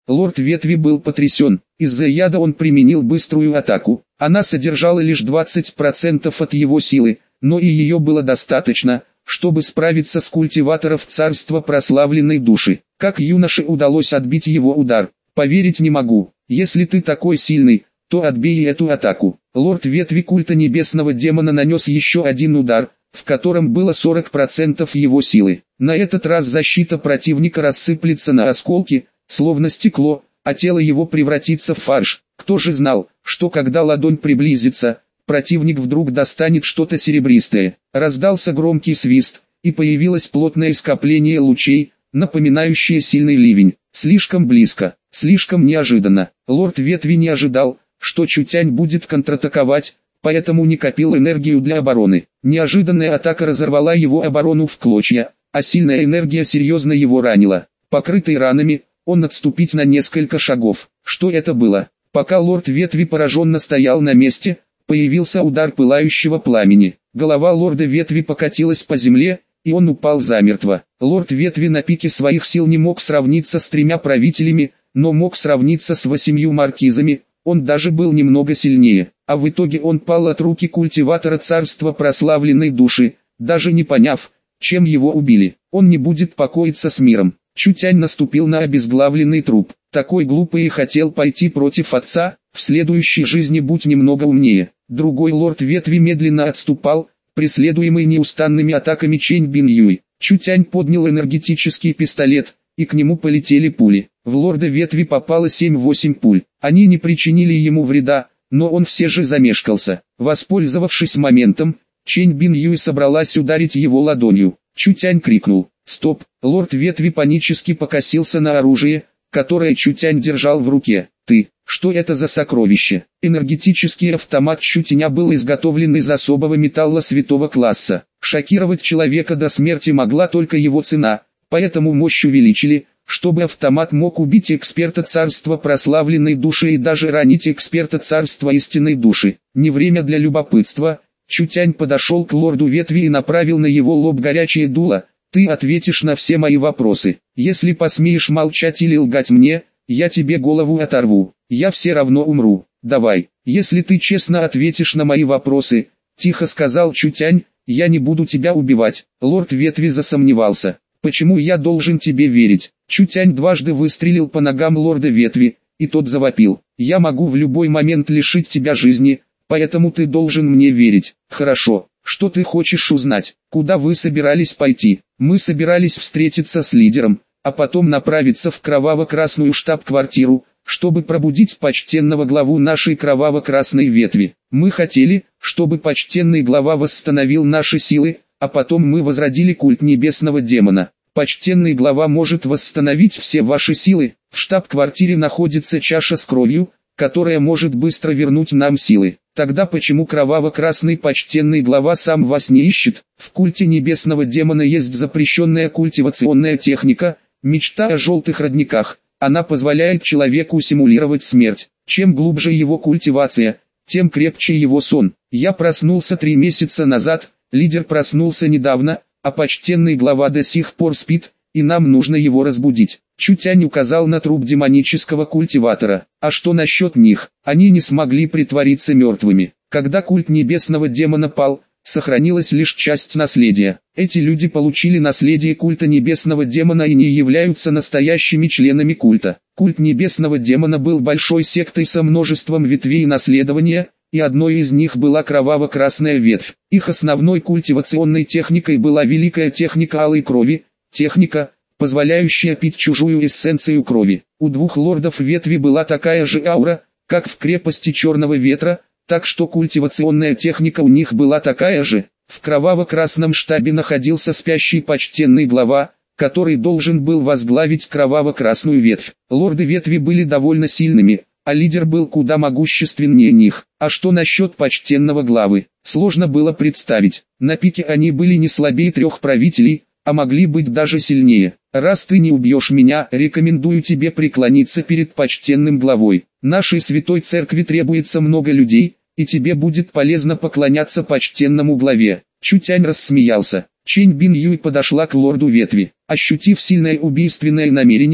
Лорд Ветви был потрясен. Из-за яда он применил быструю атаку. Она содержала лишь 20% от его силы, но и ее было достаточно, чтобы справиться с культиватором царства прославленной души. Как юноше удалось отбить его удар? Поверить не могу. Если ты такой сильный, то отбей эту атаку. Лорд Ветви культа небесного демона нанес еще один удар, в котором было 40% его силы. На этот раз защита противника рассыплется на осколки, словно стекло, а тело его превратится в фарш. Кто же знал, что когда ладонь приблизится, противник вдруг достанет что-то серебристое. Раздался громкий свист, и появилось плотное скопление лучей, напоминающее сильный ливень. Слишком близко, слишком неожиданно. Лорд Ветви не ожидал, что Чутянь будет контратаковать, поэтому не копил энергию для обороны. Неожиданная атака разорвала его оборону в клочья, а сильная энергия серьезно его ранила. Покрытый ранами, он отступить на несколько шагов. Что это было? Пока лорд Ветви пораженно стоял на месте, появился удар пылающего пламени. Голова лорда Ветви покатилась по земле, и он упал замертво. Лорд Ветви на пике своих сил не мог сравниться с 3 правителями, но мог сравниться с 8 маркизами. Он даже был немного сильнее, а в итоге он пал от руки культиватора царства прославленной души, даже не поняв, чем его убили. Он не будет покоиться с миром. Чутянь наступил на обезглавленный труп. Такой глупый и хотел пойти против отца, в следующей жизни будь немного умнее. Другой лорд Ветви медленно отступал, преследуемый неустанными атаками Чэнь Бин Юй. Чутянь поднял энергетический пистолет, и к нему полетели пули. В лорда Ветви попало 7-8 пуль. Они не причинили ему вреда, но он все же замешкался. Воспользовавшись моментом, Чэнь Бин Юй собралась ударить его ладонью. Чутянь крикнул: «Стоп!» Лорд Ветви панически покосился на оружие, которое Чутянь держал в руке. «Ты, что это за сокровище?» Энергетический автомат Чутяня был изготовлен из особого металла святого класса. Шокировать человека до смерти могла только его цена, поэтому мощь увеличили, чтобы автомат мог убить эксперта царства прославленной души и даже ранить эксперта царства истинной души. Не время для любопытства. Чутянь подошел к лорду Ветви и направил на его лоб горячее дуло. «Ты ответишь на все мои вопросы. Если посмеешь молчать или лгать мне, я тебе голову оторву. Я все равно умру. Давай, если ты честно ответишь на мои вопросы», — тихо сказал Чутянь, — «я не буду тебя убивать». Лорд Ветви засомневался. «Почему я должен тебе верить?» Чутянь дважды выстрелил по ногам лорда Ветви, и тот завопил: «Я могу в любой момент лишить тебя жизни, поэтому ты должен мне верить». «Хорошо, что ты хочешь узнать? Куда вы собирались пойти?» «Мы собирались встретиться с лидером, а потом направиться в кроваво-красную штаб-квартиру, чтобы пробудить почтенного главу нашей кроваво-красной ветви. Мы хотели, чтобы почтенный глава восстановил наши силы, а потом мы возродили культ небесного демона. Почтенный глава может восстановить все ваши силы. В штаб-квартире находится чаша с кровью, которая может быстро вернуть нам силы. Тогда почему кроваво-красный почтенный глава сам вас не ищет? В культе небесного демона есть запрещенная культивационная техника, мечта о желтых родниках. Она позволяет человеку симулировать смерть. Чем глубже его культивация, тем крепче его сон. Я проснулся 3 месяца назад, лидер проснулся недавно, а почтенный глава до сих пор спит, и нам нужно его разбудить». Чутянь указал на труп демонического культиватора. «А что насчет них? Они не смогли притвориться мертвыми. Когда культ небесного демона пал, сохранилась лишь часть наследия. Эти люди получили наследие культа небесного демона и не являются настоящими членами культа. Культ небесного демона был большой сектой со множеством ветвей наследования, и одной из них была кроваво-красная ветвь. Их основной культивационной техникой была великая техника алой крови, техника, позволяющая пить чужую эссенцию крови. У 2 лордов ветви была такая же аура, как в крепости Черного Ветра, так что культивационная техника у них была такая же. В кроваво-красном штабе находился спящий почтенный глава, который должен был возглавить кроваво-красную ветвь. Лорды ветви были довольно сильными, а лидер был куда могущественнее них. А что насчет почтенного главы? Сложно было представить. На пике они были не слабее 3 правителей, а могли быть даже сильнее. «Раз ты не убьешь меня, рекомендую тебе преклониться перед почтенным главой. Нашей святой церкви требуется много людей, и тебе будет полезно поклоняться почтенному главе». Чутянь рассмеялся. Чэнь Бин Юй подошла к лорду ветви. Ощутив сильное убийственное намерение,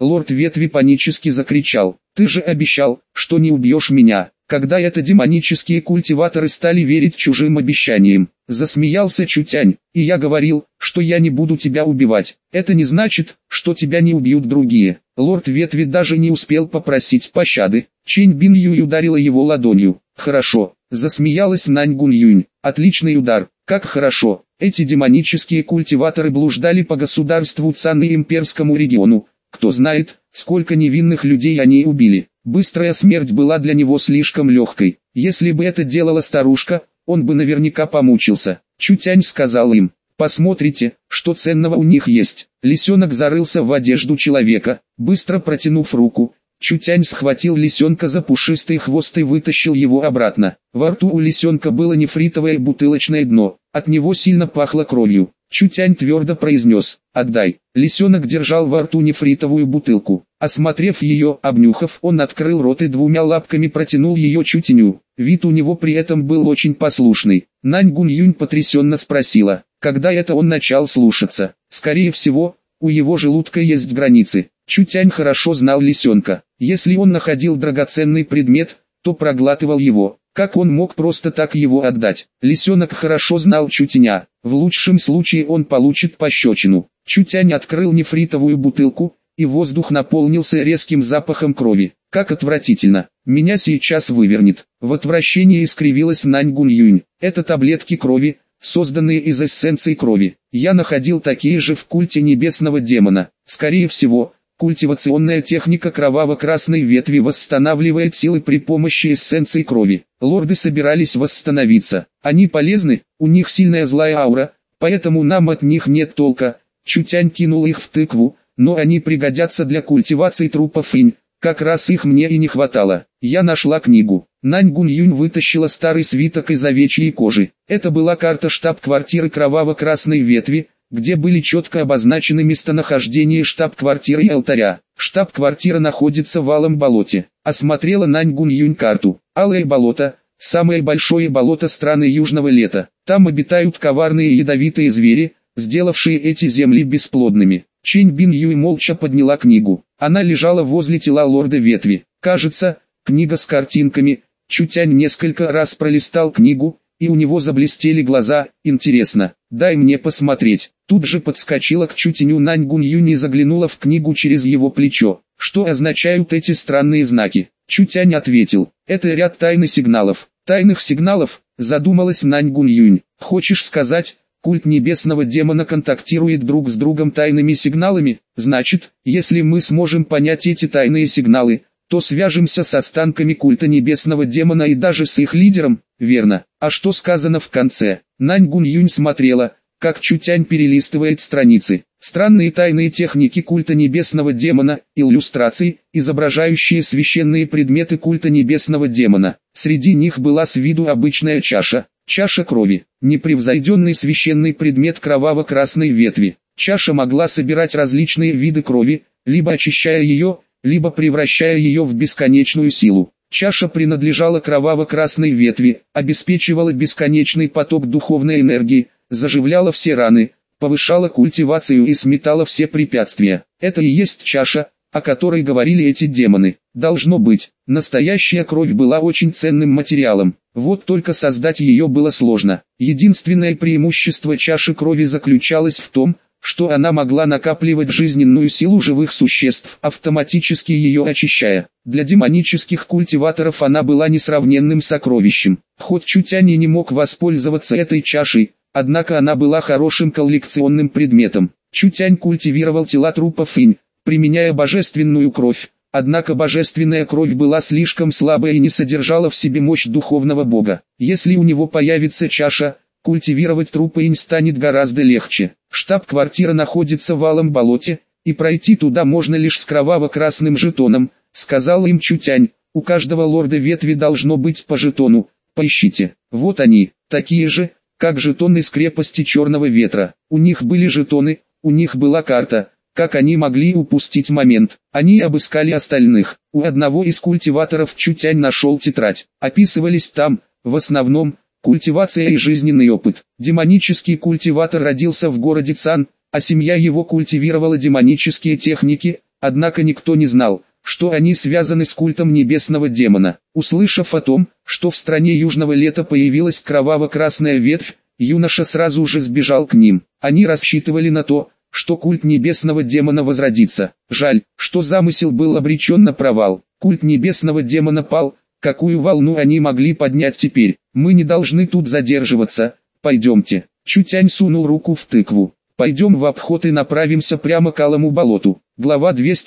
Лорд Ветви панически закричал: «Ты же обещал, что не убьешь меня!» Когда это демонические культиваторы стали верить чужим обещаниям, засмеялся Чутянь, и я говорил, что я не буду тебя убивать. Это не значит, что тебя не убьют другие. Лорд Ветви даже не успел попросить пощады. Чэнь Бин Юй ударила его ладонью. Хорошо, засмеялась Нань Гун Юнь. Отличный удар, как хорошо. Эти демонические культиваторы блуждали по государству Цан и имперскому региону. Кто знает, сколько невинных людей они убили. Быстрая смерть была для него слишком легкой. Если бы это делала старушка, он бы наверняка помучился. Чутянь сказал им: «Посмотрите, что ценного у них есть». Лисенок зарылся в одежду человека. Быстро протянув руку, Чутянь схватил лисенка за пушистый хвост и вытащил его обратно. Во рту у лисенка было нефритовое бутылочное дно. От него сильно пахло кровью. Чутянь твердо произнес: «Отдай». Лисенок держал во рту нефритовую бутылку. Осмотрев ее, обнюхав, он открыл рот и двумя лапками протянул ее Чутяню. Вид у него при этом был очень послушный. Нань Гун Юнь потрясенно спросила, когда это он начал слушаться. Скорее всего, у его желудка есть границы. Чутянь хорошо знал лисенка. Если он находил драгоценный предмет, то проглатывал его. Как он мог просто так его отдать? Лисенок хорошо знал Чутяня. В лучшем случае он получит пощечину. Чутянь открыл нефритовую бутылку, и воздух наполнился резким запахом крови. Как отвратительно! Меня сейчас вывернет. В отвращении искривилась Нань Гун Юнь. Это таблетки крови, созданные из эссенций крови. Я находил такие же в культе небесного демона. Скорее всего, культивационная техника кроваво-красной ветви восстанавливает силы при помощи эссенций крови. Лорды собирались восстановиться. Они полезны, у них сильная злая аура, поэтому нам от них нет толка. Чутянь кинул их в тыкву, но они пригодятся для культивации трупов инь. Как раз их мне и не хватало. Я нашла книгу. Нань Гун Юнь вытащила старый свиток из овечьей кожи. Это была карта штаб-квартиры кроваво-красной ветви, где были четко обозначены местонахождение штаб-квартиры и алтаря. Штаб-квартира находится в Алом болоте. Осмотрела Нань Гун Юнь карту. Алое болото – самое большое болото страны Южного лета. Там обитают коварные ядовитые звери, сделавшие эти земли бесплодными. Чэнь Бин Юй молча подняла книгу. Она лежала возле тела лорда ветви. Кажется, книга с картинками. Чутянь несколько раз пролистал книгу, и у него заблестели глаза. Интересно, дай мне посмотреть. Тут же подскочила к Чутяню Нань Гун Юнь и заглянула в книгу через его плечо. Что означают эти странные знаки? Чутянь ответил: это ряд тайных сигналов. Тайных сигналов, задумалась Нань Гун Юнь. Хочешь сказать, культ небесного демона контактирует друг с другом тайными сигналами? Значит, если мы сможем понять эти тайные сигналы, то свяжемся с останками культа небесного демона и даже с их лидером, верно? А что сказано в конце? Нань Гун Юнь смотрела, как Чутянь перелистывает страницы. Странные тайные техники культа небесного демона, иллюстрации, изображающие священные предметы культа небесного демона. Среди них была с виду обычная чаша. Чаша крови, непревзойденный священный предмет кроваво-красной ветви. Чаша могла собирать различные виды крови, либо очищая ее, либо превращая ее в бесконечную силу. Чаша принадлежала кроваво-красной ветви, обеспечивала бесконечный поток духовной энергии, заживляла все раны, повышала культивацию и сметала все препятствия. Это и есть чаша, о которой говорили эти демоны. Должно быть, настоящая кровь была очень ценным материалом. Вот только создать ее было сложно. Единственное преимущество чаши крови заключалось в том, что она могла накапливать жизненную силу живых существ, автоматически ее очищая. Для демонических культиваторов она была несравненным сокровищем. Хоть Чутянь и не мог воспользоваться этой чашей, однако она была хорошим коллекционным предметом. Чутянь культивировал тела трупов инь, применяя божественную кровь. Однако божественная кровь была слишком слабая и не содержала в себе мощь духовного бога. Если у него появится чаша, культивировать трупы инь станет гораздо легче. Штаб-квартира находится в Алом болоте, и пройти туда можно лишь с кроваво-красным жетоном, сказал им Чутянь. У каждого лорда ветви должно быть по жетону, поищите. Вот они, такие же, как жетоны из крепости Черного Ветра. У них были жетоны, у них была карта. Как они могли упустить момент? Они обыскали остальных. У одного из культиваторов Чутянь нашел тетрадь. Описывались там, в основном, культивация и жизненный опыт. Демонический культиватор родился в городе Цан, а семья его культивировала демонические техники, однако никто не знал, что они связаны с культом небесного демона. Услышав о том, что в стране Южного Лета появилась кроваво-красная ветвь, юноша сразу же сбежал к ним. Они рассчитывали на то, что культ небесного демона возродится. Жаль, что замысел был обречен на провал. Культ небесного демона пал. Какую волну они могли поднять теперь? Мы не должны тут задерживаться. Пойдемте. Чутянь сунул руку в тыкву. Пойдем в обход и направимся прямо к Алому болоту. Глава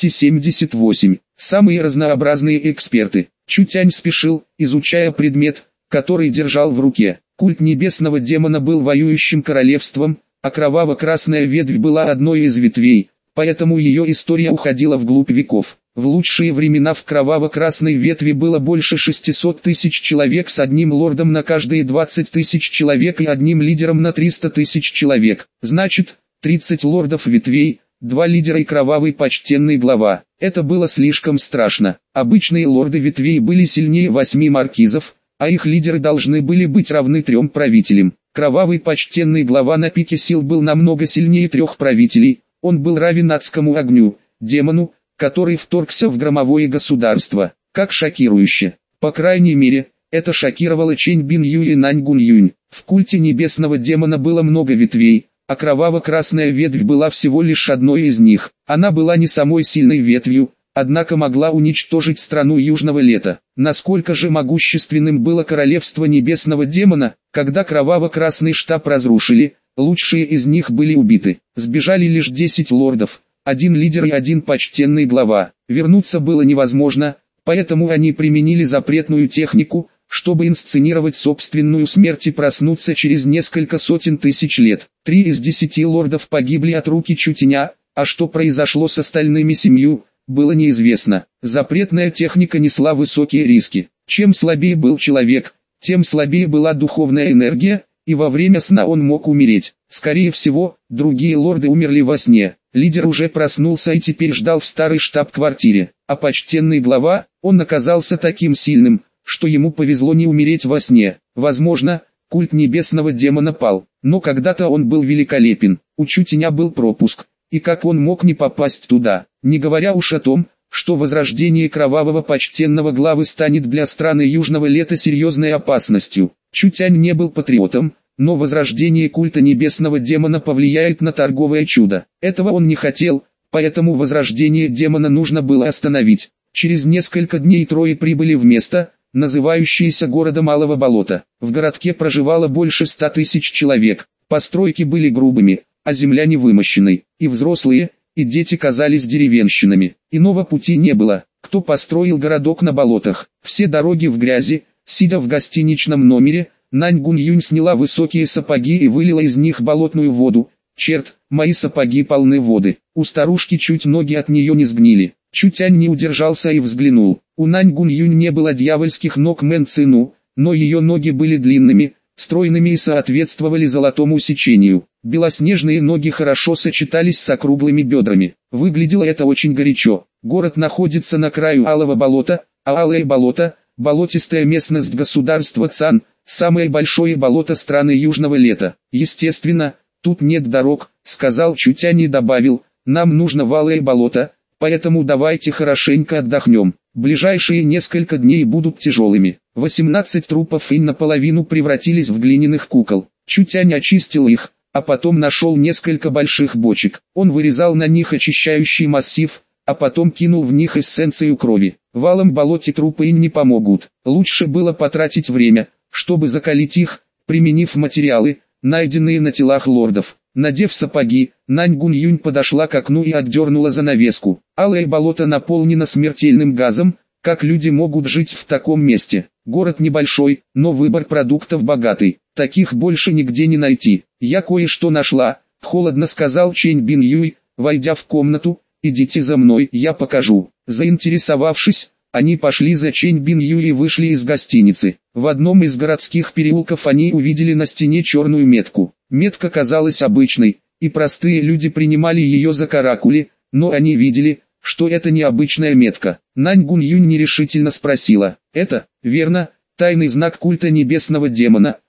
278. Самые разнообразные эксперты. Чутянь спешил, изучая предмет, который держал в руке. Культ небесного демона был воюющим королевством, а кроваво-красная ветвь была одной из ветвей, поэтому ее история уходила вглубь веков. В лучшие времена в кроваво-красной ветви было больше 600 тысяч человек с одним лордом на каждые 20 тысяч человек и одним лидером на 300 тысяч человек. Значит, 30 лордов ветвей, 2 лидера и кровавый почтенный глава. Это было слишком страшно. Обычные лорды ветвей были сильнее 8 маркизов, а их лидеры должны были быть равны 3 правителям. Кровавый почтенный глава на пике сил был намного сильнее 3 правителей. Он был равен адскому огню, демону, который вторгся в громовое государство. Как шокирующе. По крайней мере, это шокировало Чэнь Бин Юй и Нань Гун Юнь. В культе небесного демона было много ветвей, а кроваво-красная ветвь была всего лишь одной из них. Она была не самой сильной ветвью, однако могла уничтожить страну Южного Лета. Насколько же могущественным было королевство небесного демона, когда кроваво-красный штаб разрушили, лучшие из них были убиты. Сбежали лишь 10 лордов, 1 лидер и 1 почтенный глава. Вернуться было невозможно, поэтому они применили запретную технику, чтобы инсценировать собственную смерть и проснуться через несколько сотен тысяч лет. 3 из 10 лордов погибли от руки Чутяня, а что произошло с остальными 7, было неизвестно. Запретная техника несла высокие риски. Чем слабее был человек, тем слабее была духовная энергия, и во время сна он мог умереть. Скорее всего, другие лорды умерли во сне. Лидер уже проснулся и теперь ждал в старой штаб-квартире. А почтенный глава, он оказался таким сильным, что ему повезло не умереть во сне. Возможно, культ небесного демона пал, но когда-то он был великолепен. У Чутяня был пропуск, и как он мог не попасть туда? Не говоря уж о том, что возрождение кровавого почтенного главы станет для страны Южного Лета серьезной опасностью. Чутянь не был патриотом, но возрождение культа небесного демона повлияет на торговое чудо. Этого он не хотел, поэтому возрождение демона нужно было остановить. Через несколько дней трое прибыли в место, называющееся городом Алого болота. В городке проживало больше 100 тысяч человек. Постройки были грубыми, а земля не вымощенной. И взрослые, и дети казались деревенщинами. Иного пути не было. Кто построил городок на болотах? Все дороги в грязи. Сидя в гостиничном номере, Нань Гун Юнь сняла высокие сапоги и вылила из них болотную воду. Черт, мои сапоги полны воды. У старушки чуть ноги от нее не сгнили. Чутянь не удержался и взглянул. У Нань Гун Юнь не было дьявольских ног Мэн Цину, но ее ноги были длинными, стройными и соответствовали золотому сечению. Белоснежные ноги хорошо сочетались с округлыми бедрами. Выглядело это очень горячо. Город находится на краю Алого болота, а Алое болото – болотистая местность государства Цан, самое большое болото страны Южного Лета. Естественно, тут нет дорог, сказал Чутянь и добавил, нам нужно в Алое болото, поэтому давайте хорошенько отдохнем. Ближайшие несколько дней будут тяжелыми. 18 трупов и наполовину превратились в глиняных кукол. Чутянь очистил их, а потом нашел несколько больших бочек. Он вырезал на них очищающий массив, а потом кинул в них эссенцию крови. В Алом болоте трупы не помогут. Лучше было потратить время, чтобы закалить их, применив материалы, найденные на телах лордов. Надев сапоги, Нань Гун Юнь подошла к окну и отдернула занавеску. Алое болото наполнено смертельным газом. Как люди могут жить в таком месте? Город небольшой, но выбор продуктов богатый. Таких больше нигде не найти. Я кое-что нашла, холодно сказал Чэнь Бин Юй, войдя в комнату. Идите за мной, я покажу. Заинтересовавшись, они пошли за Чэнь Бин Юй и вышли из гостиницы. В одном из городских переулков они увидели на стене черную метку. Метка казалась обычной, и простые люди принимали ее за каракули, но они видели, что это не обычная метка. Нань Гун Юнь нерешительно спросила, это, верно, тайный знак культа небесного демона,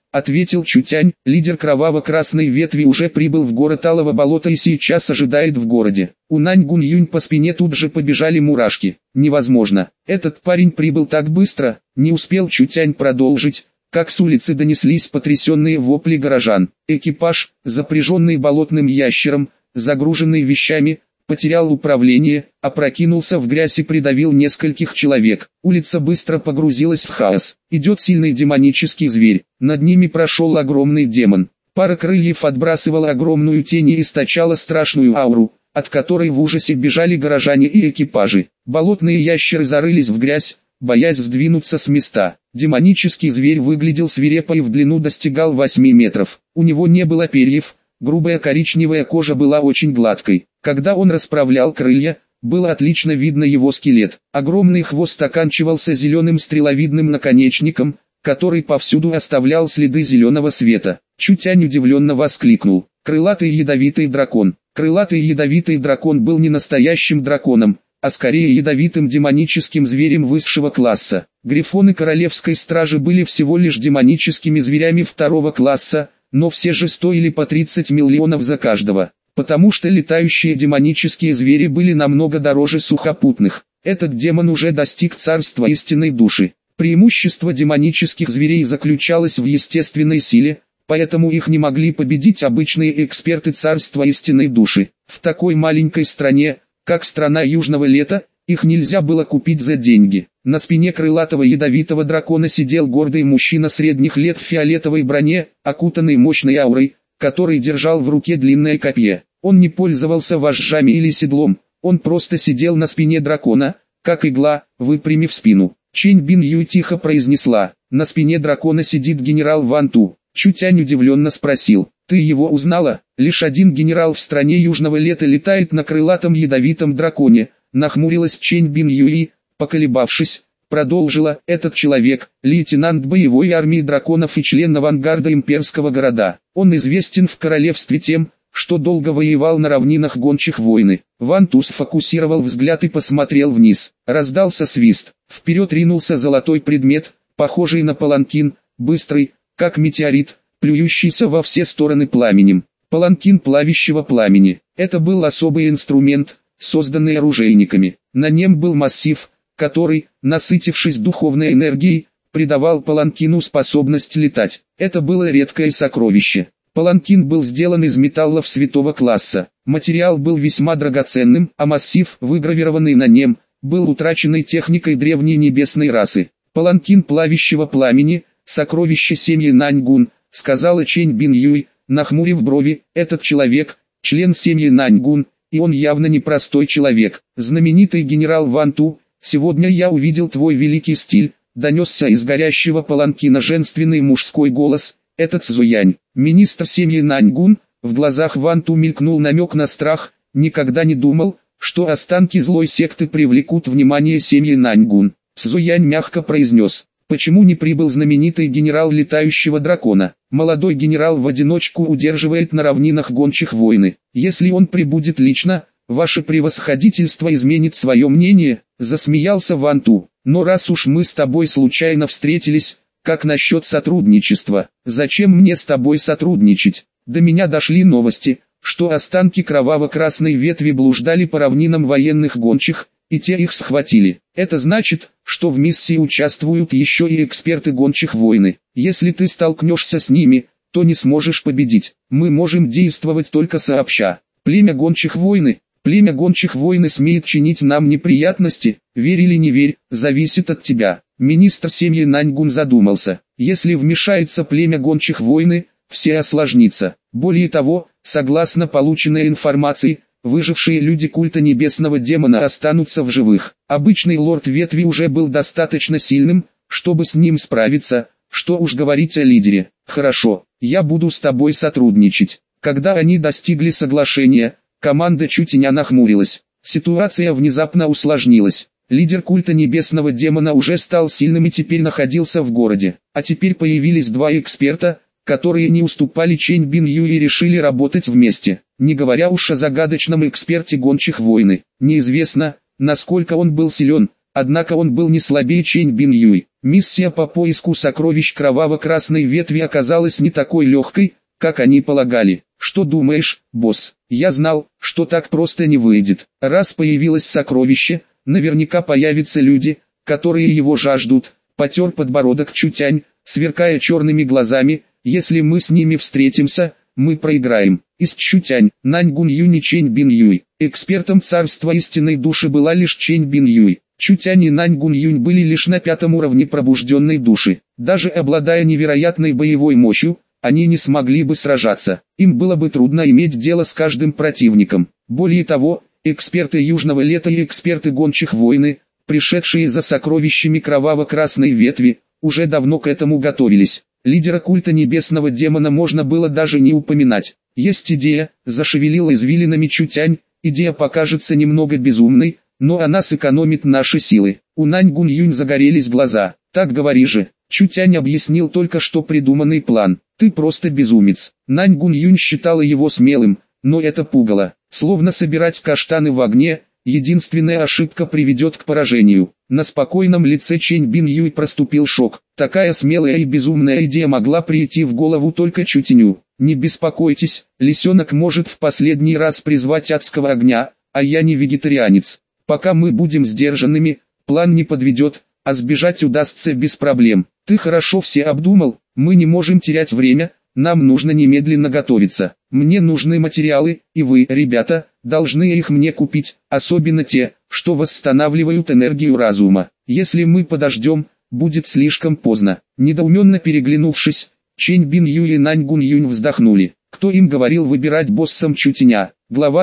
ответил Чутянь. Лидер кроваво-красной ветви уже прибыл в город Алого болота и сейчас ожидает в городе. У Нань Гунь-Юнь по спине тут же побежали мурашки. Невозможно. Этот парень прибыл так быстро. Не успел Чутянь продолжить, как с улицы донеслись потрясенные вопли горожан. Экипаж, запряженный болотным ящером, загруженный вещами, потерял управление, опрокинулся в грязь и придавил нескольких человек. Улица быстро погрузилась в хаос. Идет сильный демонический зверь. Над ними прошел огромный демон. Пара крыльев отбрасывала огромную тень и источала страшную ауру, от которой в ужасе бежали горожане и экипажи. Болотные ящеры зарылись в грязь, боясь сдвинуться с места. Демонический зверь выглядел свирепо и в длину достигал 8 метров. У него не было перьев, грубая коричневая кожа была очень гладкой. Когда он расправлял крылья, было отлично видно его скелет. Огромный хвост оканчивался зеленым стреловидным наконечником, который повсюду оставлял следы зеленого света. Чутянь удивленно воскликнул: «Крылатый ядовитый дракон!» Крылатый ядовитый дракон был не настоящим драконом, а скорее ядовитым демоническим зверем высшего класса. Грифоны королевской стражи были всего лишь демоническими зверями второго класса, но все же стоили по 30 миллионов за каждого, потому что летающие демонические звери были намного дороже сухопутных. Этот демон уже достиг царства истинной души. Преимущество демонических зверей заключалось в естественной силе, поэтому их не могли победить обычные эксперты царства истинной души. В такой маленькой стране, как страна Южного Лета, их нельзя было купить за деньги. На спине крылатого ядовитого дракона сидел гордый мужчина средних лет в фиолетовой броне, окутанный мощной аурой, который держал в руке длинное копье. Он не пользовался вожжами или седлом, он просто сидел на спине дракона, как игла, выпрямив спину. Чэнь Бин Юй тихо произнесла: «На спине дракона сидит генерал Ван Ту». Чутянь удивленно спросил: «Ты его узнала?» «Лишь один генерал в стране Южного Лета летает на крылатом ядовитом драконе», нахмурилась Чэнь Бин Юй, поколебавшись, продолжила: «Этот человек, лейтенант боевой армии драконов и член авангарда имперского города. Он известен в королевстве тем, что долго воевал на равнинах гончих войны». Ван Ту сфокусировал взгляд и посмотрел вниз. Раздался свист. Вперед ринулся золотой предмет, похожий на паланкин, быстрый, как метеорит, плюющийся во все стороны пламенем. Паланкин плавящего пламени. Это был особый инструмент, созданный оружейниками. На нем был массив, который, насытившись духовной энергией, придавал паланкину способность летать. Это было редкое сокровище. Паланкин был сделан из металлов святого класса. Материал был весьма драгоценным, а массив, выгравированный на нем, был утраченной техникой древней небесной расы. «Паланкин плавящего пламени, сокровище семьи Наньгун», сказала Чэнь Бин Юй, нахмурив брови. «Этот человек, член семьи Наньгун, и он явно непростой человек. Знаменитый генерал Ван Ту, сегодня я увидел твой великий стиль», донесся из горящего паланкина женственный мужской голос. «Это Цзуянь, министр семьи Наньгун». В глазах Ван Ту мелькнул намек на страх. Никогда не думал, что останки злой секты привлекут внимание семьи Наньгун. Цзуянь мягко произнес: «Почему не прибыл знаменитый генерал летающего дракона? Молодой генерал в одиночку удерживает на равнинах гончих войны. Если он прибудет лично, ваше превосходительство изменит свое мнение», засмеялся Ван Ту. «Но раз уж мы с тобой случайно встретились, как насчет сотрудничества? Зачем мне с тобой сотрудничать? До меня дошли новости, что останки кроваво-красной ветви блуждали по равнинам военных гончих, и те их схватили. Это значит, что в миссии участвуют еще и эксперты гончих войны. Если ты столкнешься с ними, то не сможешь победить. Мы можем действовать только сообща. Племя гончих войны смеет чинить нам неприятности. Верь или не верь, зависит от тебя». Министр семьи Наньгун задумался. Если вмешается племя гончих войны, все осложнится. Более того, согласно полученной информации, выжившие люди культа небесного демона останутся в живых. Обычный лорд ветви уже был достаточно сильным, чтобы с ним справиться, что уж говорить о лидере. «Хорошо, я буду с тобой сотрудничать». Когда они достигли соглашения, команда Чутяня нахмурилась. Ситуация внезапно усложнилась. Лидер культа небесного демона уже стал сильным и теперь находился в городе. А теперь появились два эксперта, которые не уступали Чэнь Бин Юй и решили работать вместе. Не говоря уж о загадочном эксперте гончих войны. Неизвестно, насколько он был силен, Однако он был не слабее Чэнь Бин Юй. Миссия по поиску сокровищ кроваво-красной ветви оказалась не такой легкой, как они полагали. Что думаешь, босс? Я знал, что так просто не выйдет. Раз появилось сокровище, наверняка появятся люди, которые его жаждут. Потер подбородок Чутянь, сверкая черными глазами. Если мы с ними встретимся, мы проиграем. Из Чутянь, Нань Гун Юнь и Чэнь Бин Юй. Экспертом царства истинной души была лишь Чэнь Бин Юй. Чутянь и Нань Гун Юнь были лишь на 5-м уровне пробужденной души. Даже обладая невероятной боевой мощью, они не смогли бы сражаться. Им было бы трудно иметь дело с каждым противником. Более того, эксперты Южного Лета и эксперты Гончих Войны, пришедшие за сокровищами кроваво-красной ветви, уже давно к этому готовились. Лидера культа небесного демона можно было даже не упоминать. Есть идея, зашевелила извилинами Чутянь, идея покажется немного безумной, но она сэкономит наши силы. У Нань Гун Юнь загорелись глаза. Так говори же. Чутянь объяснил только что придуманный план. Ты просто безумец. Нань Гун Юнь считала его смелым, но это пугало. Словно собирать каштаны в огне, единственная ошибка приведет к поражению. На спокойном лице Чэнь Бин Юй проступил шок. Такая смелая и безумная идея могла прийти в голову только Чутяню. Не беспокойтесь, лисенок может в последний раз призвать адского огня, а я не вегетарианец. Пока мы будем сдержанными, план не подведет, а сбежать удастся без проблем. Ты хорошо все обдумал, мы не можем терять время, нам нужно немедленно готовиться. Мне нужны материалы, и вы, ребята, должны их мне купить, особенно те, что восстанавливают энергию разума. Если мы подождем, будет слишком поздно. Недоуменно переглянувшись, Чэнь Бин Юй и Нань Гун Юнь вздохнули. Кто им говорил выбирать боссом Чутяня? Глава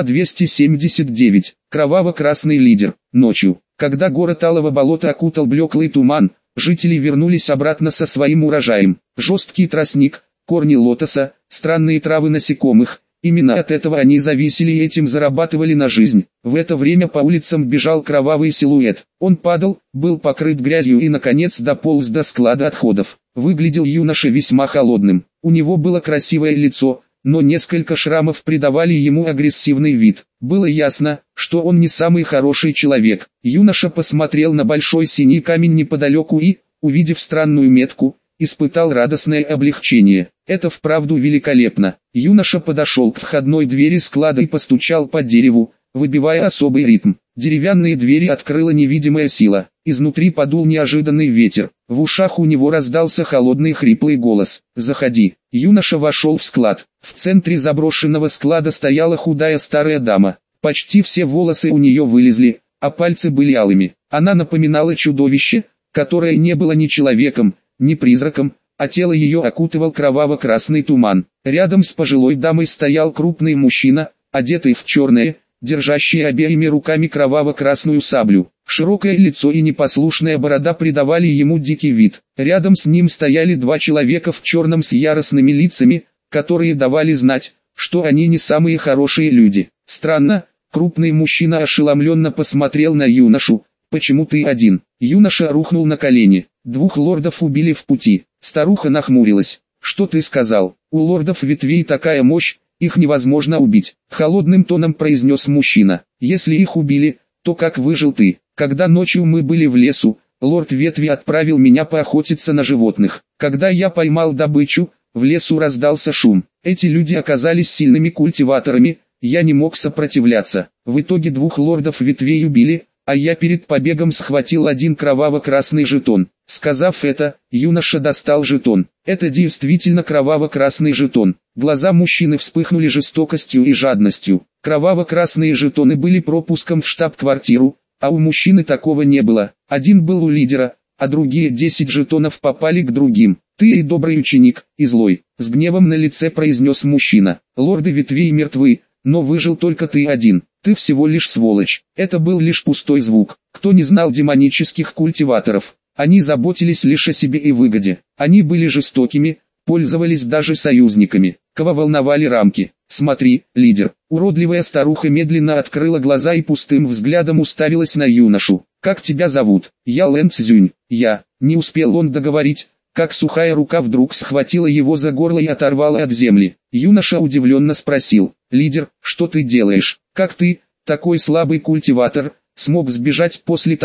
279. Кроваво-красный лидер. Ночью, когда город Алого болота окутал блеклый туман, жители вернулись обратно со своим урожаем. Жесткий тростник, корни лотоса, странные травы насекомых. Именно от этого они зависели и этим зарабатывали на жизнь. В это время по улицам бежал кровавый силуэт. Он падал, был покрыт грязью и наконец дополз до склада отходов. Выглядел юноша весьма холодным. У него было красивое лицо, но несколько шрамов придавали ему агрессивный вид. Было ясно, что он не самый хороший человек. Юноша посмотрел на большой синий камень неподалеку и, увидев странную метку, испытал радостное облегчение. Это вправду великолепно. Юноша подошел к входной двери склада и постучал по дереву, выбивая особый ритм. Деревянные двери открыла невидимая сила. Изнутри подул неожиданный ветер. В ушах у него раздался холодный хриплый голос. «Заходи». Юноша вошел в склад. В центре заброшенного склада стояла худая старая дама. Почти все волосы у нее вылезли, а пальцы были алыми. Она напоминала чудовище, которое не было ни человеком, ни призраком, а тело ее окутывал кроваво-красный туман. Рядом с пожилой дамой стоял крупный мужчина, одетый в черное, держащий обеими руками кроваво-красную саблю. Широкое лицо и непослушная борода придавали ему дикий вид. Рядом с ним стояли два человека в черном с яростными лицами, которые давали знать, что они не самые хорошие люди. Странно, крупный мужчина ошеломленно посмотрел на юношу. «Почему ты один?» Юноша рухнул на колени. «Двух лордов убили в пути». Старуха нахмурилась. «Что ты сказал? У лордов ветвей такая мощь, их невозможно убить», — холодным тоном произнес мужчина. «Если их убили, то как выжил ты? Когда ночью мы были в лесу, лорд ветви отправил меня поохотиться на животных. Когда я поймал добычу, в лесу раздался шум. Эти люди оказались сильными культиваторами, я не мог сопротивляться. В итоге двух лордов ветвей убили, а я перед побегом схватил один кроваво-красный жетон». Сказав это, юноша достал жетон. Это действительно кроваво-красный жетон. Глаза мужчины вспыхнули жестокостью и жадностью. Кроваво-красные жетоны были пропуском в штаб-квартиру, а у мужчины такого не было. Один был у лидера, а другие 10 жетонов попали к другим. «Ты и добрый ученик, и злой», — с гневом на лице произнес мужчина. «Лорды ветвей мертвы, но выжил только ты один. Ты всего лишь сволочь». Это был лишь пустой звук. Кто не знал демонических культиваторов? Они заботились лишь о себе и выгоде. Они были жестокими, пользовались даже союзниками. Кого волновали рамки? «Смотри, лидер». Уродливая старуха медленно открыла глаза и пустым взглядом уставилась на юношу. «Как тебя зовут?» «Я Лэн Цзюнь». «Я». Не успел он договорить, как сухая рука вдруг схватила его за горло и оторвала от земли. Юноша удивленно спросил: «Лидер, что ты делаешь? Как ты, такой слабый культиватор, смог сбежать после того,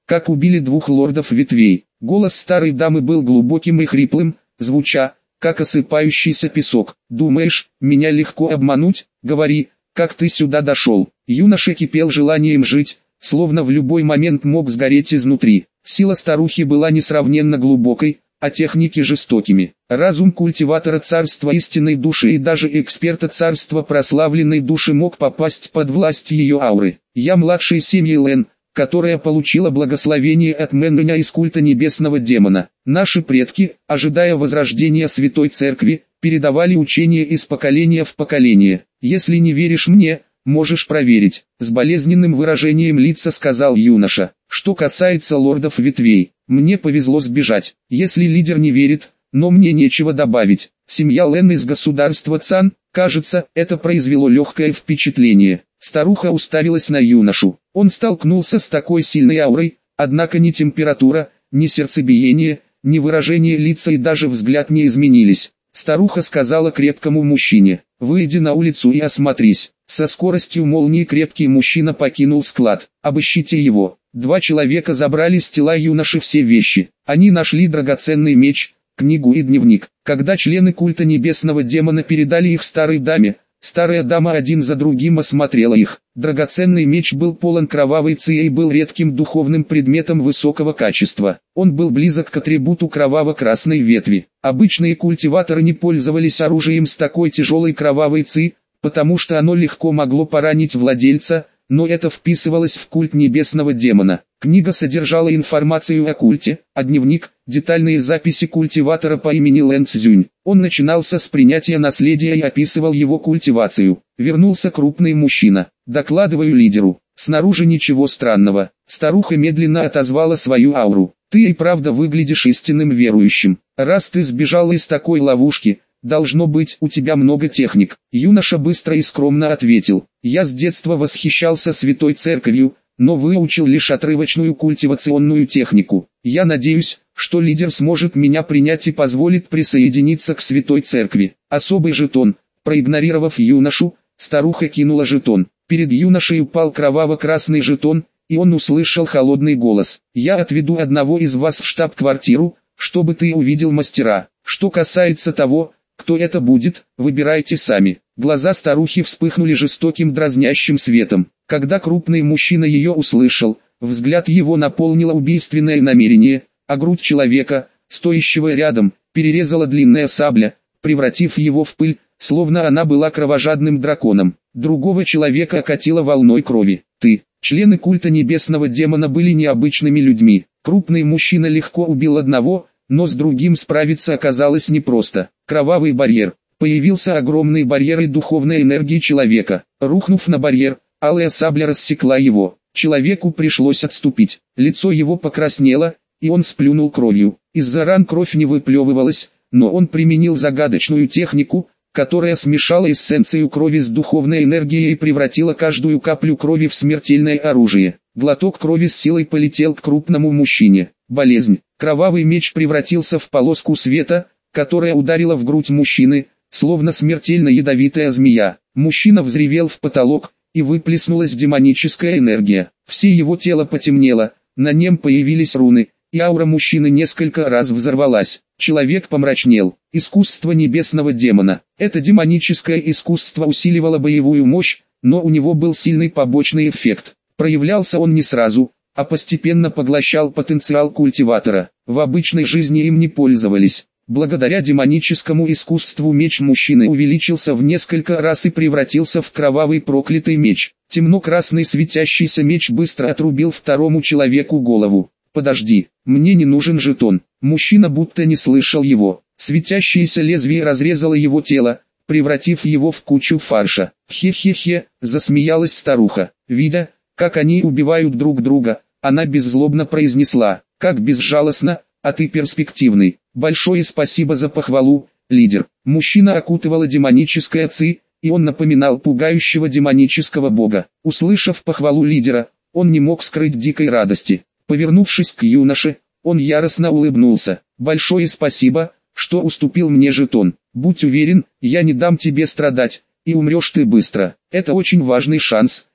как убили двух лордов ветвей. Голос старой дамы был глубоким и хриплым, звуча, как осыпающийся песок. «Думаешь, меня легко обмануть? Говори, как ты сюда дошел?» Юноша кипел желанием жить, словно в любой момент мог сгореть изнутри. Сила старухи была несравненно глубокой, а техники жестокими. Разум культиватора царства истинной души и даже эксперта царства прославленной души мог попасть под власть ее ауры. Я младшей семьи Лен, которая получила благословение от Менгоня из культа небесного демона. Наши предки, ожидая возрождения Святой Церкви, передавали учение из поколения в поколение. Если не веришь мне, можешь проверить. С болезненным выражением лица сказал юноша. Что касается лордов ветвей, мне повезло сбежать. Если лидер не верит, но мне нечего добавить. Семья Лен из государства Цан, кажется, это произвело легкое впечатление. Старуха уставилась на юношу. Он столкнулся с такой сильной аурой, однако ни температура, ни сердцебиение, ни выражение лица и даже взгляд не изменились. Старуха сказала крепкому мужчине: «Выйди на улицу и осмотрись». Со скоростью молнии крепкий мужчина покинул склад. «Обыщите его». Два человека забрали с тела юноши все вещи. Они нашли драгоценный меч, книгу и дневник. Когда члены культа небесного демона передали их старой даме, старая дама один за другим осмотрела их. Драгоценный меч был полон кровавой ци и был редким духовным предметом высокого качества. Он был близок к атрибуту кроваво-красной ветви. Обычные культиваторы не пользовались оружием с такой тяжелой кровавой ци, потому что оно легко могло поранить владельца, но это вписывалось в культ небесного демона. Книга содержала информацию о культе, а дневник – детальные записи культиватора по имени Лэн Цзюнь. Он начинался с принятия наследия и описывал его культивацию. Вернулся крупный мужчина. «Докладываю лидеру. Снаружи ничего странного». Старуха медленно отозвала свою ауру. «Ты и правда выглядишь истинным верующим. Раз ты сбежал из такой ловушки, должно быть, у тебя много техник». Юноша быстро и скромно ответил: «Я с детства восхищался Святой Церковью, но выучил лишь отрывочную культивационную технику. Я надеюсь, что лидер сможет меня принять и позволит присоединиться к Святой Церкви». Особый жетон. Проигнорировав юношу, старуха кинула жетон. Перед юношей упал кроваво-красный жетон, и он услышал холодный голос: «Я отведу одного из вас в штаб-квартиру, чтобы ты увидел мастера. Что касается того, кто это будет, выбирайте сами». Глаза старухи вспыхнули жестоким дразнящим светом. Когда крупный мужчина ее услышал, взгляд его наполнило убийственное намерение, а грудь человека, стоящего рядом, перерезала длинная сабля, превратив его в пыль, словно она была кровожадным драконом. Другого человека окатило волной крови. Члены культа небесного демона были необычными людьми. Крупный мужчина легко убил одного, но с другим справиться оказалось непросто. Кровавый барьер. Появился огромный барьер и духовной энергии человека. Рухнув на барьер, алая сабля рассекла его. Человеку пришлось отступить. Лицо его покраснело, и он сплюнул кровью. Из-за ран кровь не выплевывалась, но он применил загадочную технику, которая смешала эссенцию крови с духовной энергией и превратила каждую каплю крови в смертельное оружие. Глоток крови с силой полетел к крупному мужчине. Болезнь. Кровавый меч превратился в полоску света, которая ударила в грудь мужчины, словно смертельно ядовитая змея. Мужчина взревел в потолок, и выплеснулась демоническая энергия. Все его тело потемнело, на нем появились руны, и аура мужчины несколько раз взорвалась. Человек помрачнел. Искусство небесного демона. Это демоническое искусство усиливало боевую мощь, но у него был сильный побочный эффект. Проявлялся он не сразу, а постепенно поглощал потенциал культиватора. В обычной жизни им не пользовались. Благодаря демоническому искусству меч мужчины увеличился в несколько раз и превратился в кровавый проклятый меч. Темно-красный светящийся меч быстро отрубил второму человеку голову. «Подожди, мне не нужен жетон». Мужчина будто не слышал его. Светящееся лезвие разрезало его тело, превратив его в кучу фарша. «Хе-хе-хе», засмеялась старуха. Видя, как они убивают друг друга, она беззлобно произнесла: «Как безжалостно, а ты перспективный. Большое спасибо за похвалу, лидер». Мужчина окутывала демоническая ци, и он напоминал пугающего демонического бога. Услышав похвалу лидера, он не мог скрыть дикой радости. Повернувшись к юноше, он яростно улыбнулся. «Большое спасибо, что уступил мне жетон. Будь уверен, я не дам тебе страдать, и умрешь ты быстро. Это очень важный шанс,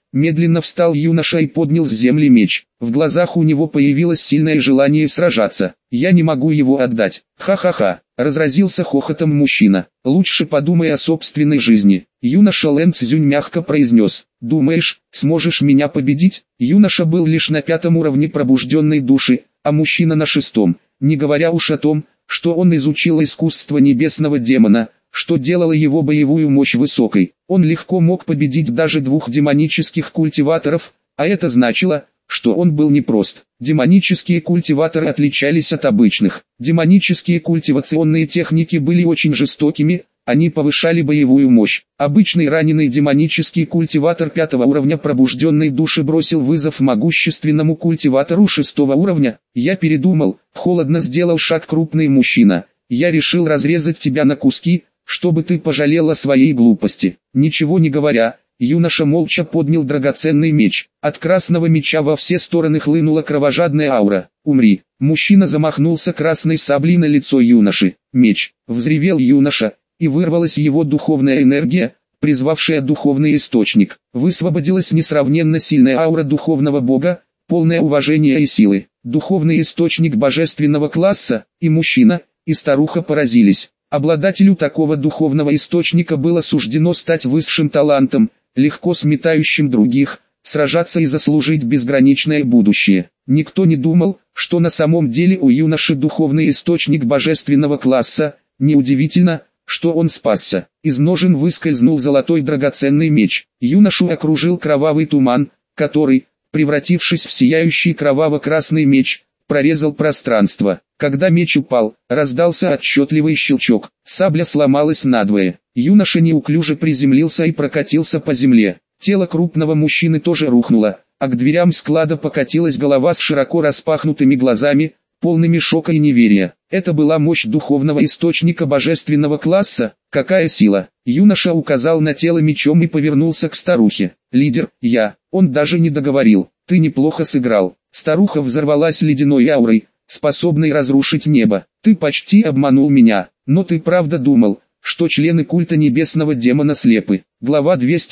Медленно встал юноша и поднял с земли меч. В глазах у него появилось сильное желание сражаться. «Я не могу его отдать». «Ха-ха-ха», — разразился хохотом мужчина. «Лучше подумай о собственной жизни». Юноша Лэн Цзюнь мягко произнес. «Думаешь, сможешь меня победить?» Юноша был лишь на 5-м уровне пробужденной души, а мужчина на 6-м, не говоря уж о том, что он изучил искусство небесного демона, что делало его боевую мощь высокой. Он легко мог победить даже 2 демонических культиваторов, а это значило, что он был непрост. Демонические культиваторы отличались от обычных. Демонические культивационные техники были очень жестокими, они повышали боевую мощь. Обычный раненый демонический культиватор 5-го уровня пробужденной души бросил вызов могущественному культиватору 6-го уровня. «Я передумал», — холодно сделал шаг крупный мужчина. «Я решил разрезать тебя на куски, чтобы ты пожалел о своей глупости». Ничего не говоря, юноша молча поднял драгоценный меч. От красного меча во все стороны хлынула кровожадная аура. «Умри!» Мужчина замахнулся красной саблей на лицо юноши. «Меч!» — взревел юноша, и вырвалась его духовная энергия, призвавшая духовный источник. Высвободилась несравненно сильная аура духовного бога, полное уважения и силы. Духовный источник божественного класса, и мужчина, и старуха поразились. Обладателю такого духовного источника было суждено стать высшим талантом, легко сметающим других, сражаться и заслужить безграничное будущее. Никто не думал, что на самом деле у юноши духовный источник божественного класса. Неудивительно, что он спасся. Из ножен выскользнул золотой драгоценный меч. Юношу окружил кровавый туман, который, превратившись в сияющий кроваво-красный меч, прорезал пространство. Когда меч упал, раздался отчетливый щелчок. Сабля сломалась надвое. Юноша неуклюже приземлился и прокатился по земле. Тело крупного мужчины тоже рухнуло, а к дверям склада покатилась голова с широко распахнутыми глазами, полными шока и неверия. Это была мощь духовного источника божественного класса. Какая сила! Юноша указал на тело мечом и повернулся к старухе. «Лидер, я». Он даже не договорил. «Ты неплохо сыграл». Старуха взорвалась ледяной аурой, способной разрушить небо. «Ты почти обманул меня, но ты правда думал, что члены культа небесного демона слепы». Глава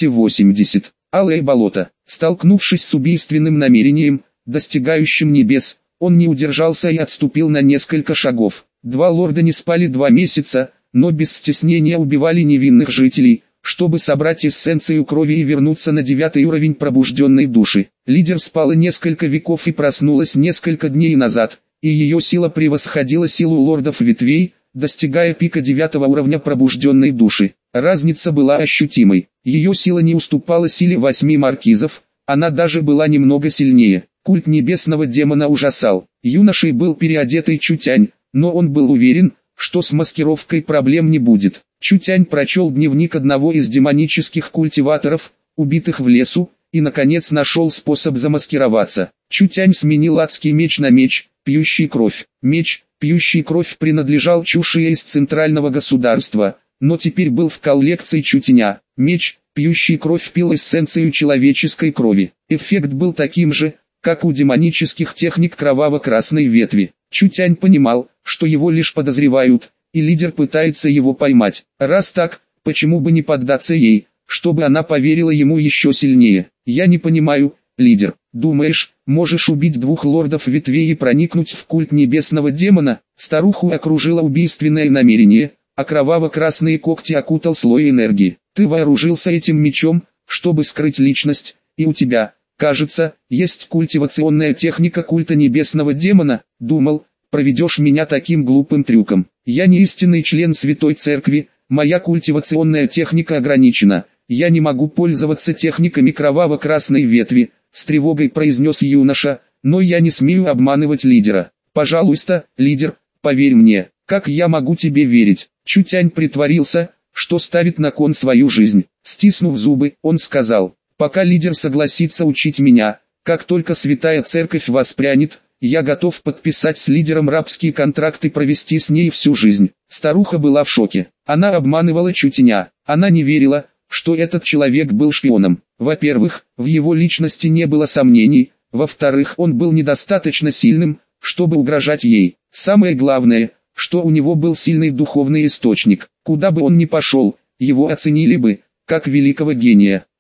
280. Алое болото. Столкнувшись с убийственным намерением, достигающим небес, он не удержался и отступил на несколько шагов. 2 лорда не спали 2 месяца, но без стеснения убивали невинных жителей, чтобы собрать эссенцию крови и вернуться на 9-й уровень пробужденной души. Лидер спала несколько веков и проснулась несколько дней назад, и ее сила превосходила силу лордов ветвей, достигая пика 9-го уровня пробужденной души. Разница была ощутимой. Ее сила не уступала силе 8 маркизов, она даже была немного сильнее. Культ небесного демона ужасал. Юношей был переодетый Чутянь, но он был уверен, что с маскировкой проблем не будет. Чутянь прочел дневник одного из демонических культиваторов, убитых в лесу, и наконец нашел способ замаскироваться. Чутянь сменил адский меч на меч, пьющий кровь. Меч, пьющий кровь, принадлежал Чушие из центрального государства, но теперь был в коллекции Чутяня. Меч, пьющий кровь, пил эссенцию человеческой крови. Эффект был таким же, как у демонических техник кроваво-красной ветви. Чутянь понимал, что его лишь подозревают, и лидер пытается его поймать. Раз так, почему бы не поддаться ей, чтобы она поверила ему еще сильнее? «Я не понимаю, лидер, думаешь, можешь убить 2 лордов ветвей и проникнуть в культ небесного демона?» Старуху окружило убийственное намерение, а кроваво-красные когти окутал слой энергии. «Ты вооружился этим мечом, чтобы скрыть личность, и у тебя, кажется, есть культивационная техника культа небесного демона. Думал, проведешь меня таким глупым трюком. Я не истинный член Святой Церкви, моя культивационная техника ограничена. Я не могу пользоваться техниками кроваво-красной ветви», с тревогой произнес юноша, «но я не смею обманывать лидера. Пожалуйста, лидер, поверь мне». «Как я могу тебе верить?» Чутянь притворился, что ставит на кон свою жизнь. Стиснув зубы, он сказал: «Пока лидер согласится учить меня, как только Святая Церковь воспрянет, я готов подписать с лидером рабский контракт и провести с ней всю жизнь». Старуха была в шоке. Она обманывала Чутяня. Она не верила, что этот человек был шпионом. Во-первых, в его личности не было сомнений. Во-вторых, он был недостаточно сильным, чтобы угрожать ей. Самое главное, что у него был сильный духовный источник. Куда бы он ни пошел, его оценили бы, как великого гения.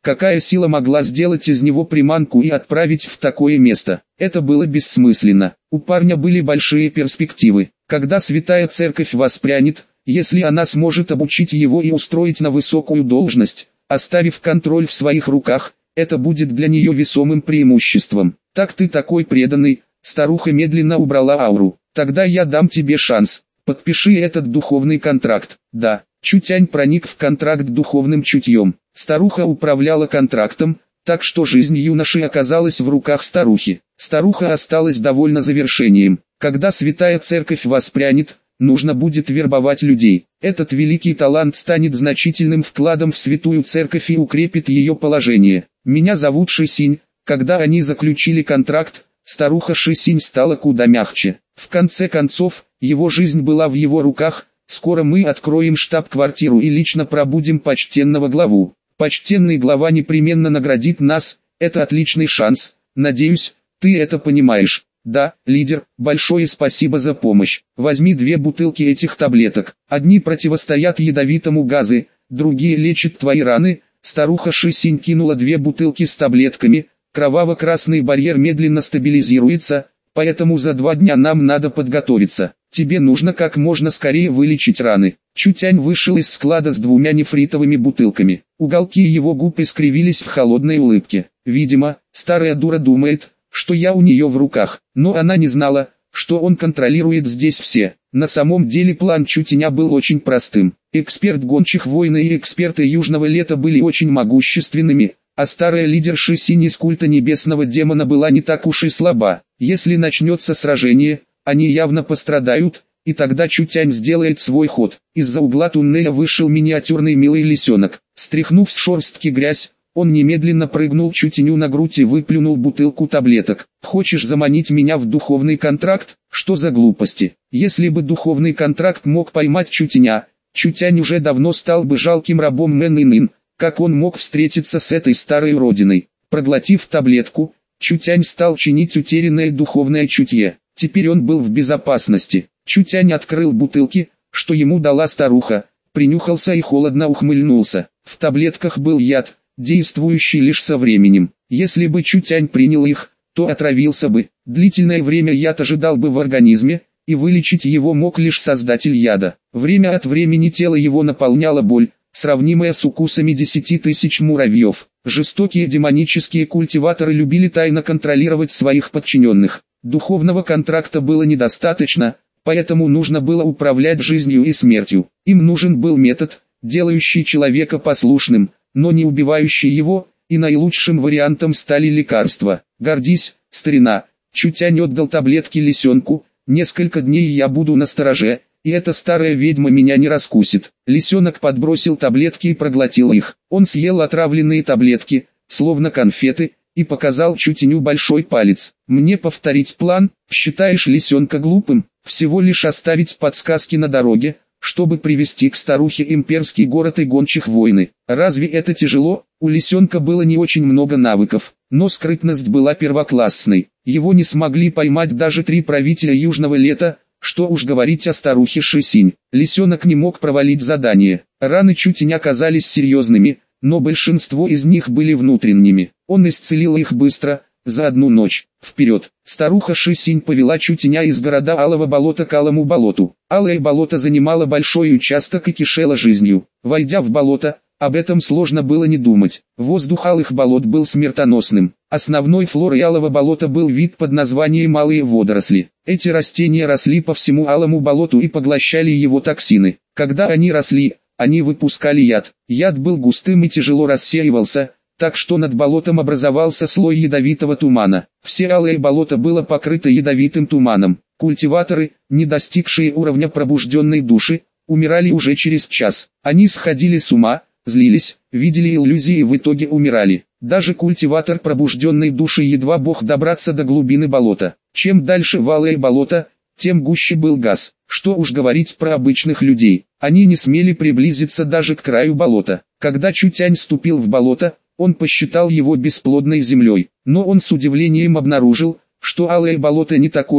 Какая сила могла сделать из него приманку и отправить в такое место? Это было бессмысленно. У парня были большие перспективы. Когда Святая Церковь воспрянет, если она сможет обучить его и устроить на высокую должность, оставив контроль в своих руках, это будет для нее весомым преимуществом. Так ты такой преданный, старуха медленно убрала ауру. Тогда я дам тебе шанс. Подпиши этот духовный контракт. Да, Чутянь проник в контракт духовным чутьем. Старуха управляла контрактом, так что жизнь юноши оказалась в руках старухи. Старуха осталась довольна завершением. Когда Святая Церковь воспрянет, нужно будет вербовать людей. Этот великий талант станет значительным вкладом в Святую Церковь и укрепит ее положение. Меня зовут Шисинь. Когда они заключили контракт, старуха Шисинь стала куда мягче. В конце концов, его жизнь была в его руках. Скоро мы откроем штаб-квартиру и лично пробудем почтенного главу. Почтенный глава непременно наградит нас, это отличный шанс, надеюсь, ты это понимаешь. Да, лидер, большое спасибо за помощь. Возьми 2 бутылки этих таблеток. Одни противостоят ядовитому газу, другие лечат твои раны. Старуха Шисинь кинула 2 бутылки с таблетками. Кроваво-красный барьер медленно стабилизируется, поэтому за 2 дня нам надо подготовиться. Тебе нужно как можно скорее вылечить раны. Чутянь вышел из склада с 2 нефритовыми бутылками. Уголки его губ искривились в холодной улыбке. Видимо, старая дура думает, что я у нее в руках. Но она не знала, что он контролирует здесь все. На самом деле план Чутяня был очень простым. Эксперт гончих войн и эксперты Южного Лета были очень могущественными, а старая лидер Шисинь из культа небесного демона была не так уж и слаба. Если начнется сражение, они явно пострадают, и тогда Чутянь сделает свой ход. Из-за угла туннеля вышел миниатюрный милый лисенок. Стряхнув с шерстки грязь, он немедленно прыгнул Чутяню на грудь и выплюнул бутылку таблеток. «Хочешь заманить меня в духовный контракт? Что за глупости? Если бы духовный контракт мог поймать Чутяня, Чутянь уже давно стал бы жалким рабом Мэн Инын. Как он мог встретиться с этой старой уродиной?» Проглотив таблетку, Чутянь стал чинить утерянное духовное чутье. Теперь он был в безопасности. Чутянь открыл бутылки, что ему дала старуха, принюхался и холодно ухмыльнулся. В таблетках был яд, действующий лишь со временем. Если бы Чутянь принял их, то отравился бы. Длительное время яд ожидал бы в организме, и вылечить его мог лишь создатель яда. Время от времени тело его наполняла боль, сравнимая с укусами 10 тысяч муравьев. Жестокие демонические культиваторы любили тайно контролировать своих подчиненных. Духовного контракта было недостаточно, поэтому нужно было управлять жизнью и смертью. Им нужен был метод, делающий человека послушным, но не убивающий его, и наилучшим вариантом стали лекарства. «Гордись, старина!» Чутянь отдал таблетки лисенку. «Несколько дней я буду настороже, и эта старая ведьма меня не раскусит». Лисенок подбросил таблетки и проглотил их. Он съел отравленные таблетки, словно конфеты, и показал Чутяню большой палец. «Мне повторить план? Считаешь лисенка глупым? Всего лишь оставить подсказки на дороге, чтобы привести к старухе имперский город и гончих войны. Разве это тяжело?» У лисенка было не очень много навыков, но скрытность была первоклассной. Его не смогли поймать даже 3 правителя Южного Лета, что уж говорить о старухе Шисинь. Лисенок не мог провалить задание. Раны Чутяня казались серьезными, но большинство из них были внутренними. Он исцелил их быстро, за 1 ночь. Вперед! Старуха Шисинь повела Чутяня из города Алого болота к Алому болоту. Алое болото занимало большой участок и кишело жизнью. Войдя в болото, об этом сложно было не думать. Воздух алых болот был смертоносным. Основной флорой Алого болота был вид под названием малые водоросли. Эти растения росли по всему Алому болоту и поглощали его токсины. Когда они росли, они выпускали яд. Яд был густым и тяжело рассеивался, так что над болотом образовался слой ядовитого тумана. Все алое болото было покрыто ядовитым туманом. Культиваторы, не достигшие уровня пробужденной души, умирали уже через час. Они сходили с ума, злились, видели иллюзии и в итоге умирали. Даже культиватор пробужденной души едва мог добраться до глубины болота. Чем дальше в алое болото, тем гуще был газ. Что уж говорить про обычных людей. Они не смели приблизиться даже к краю болота. Когда Чутянь ступил в болото, он посчитал его бесплодной землей. Но он с удивлением обнаружил, что алое болото не такое,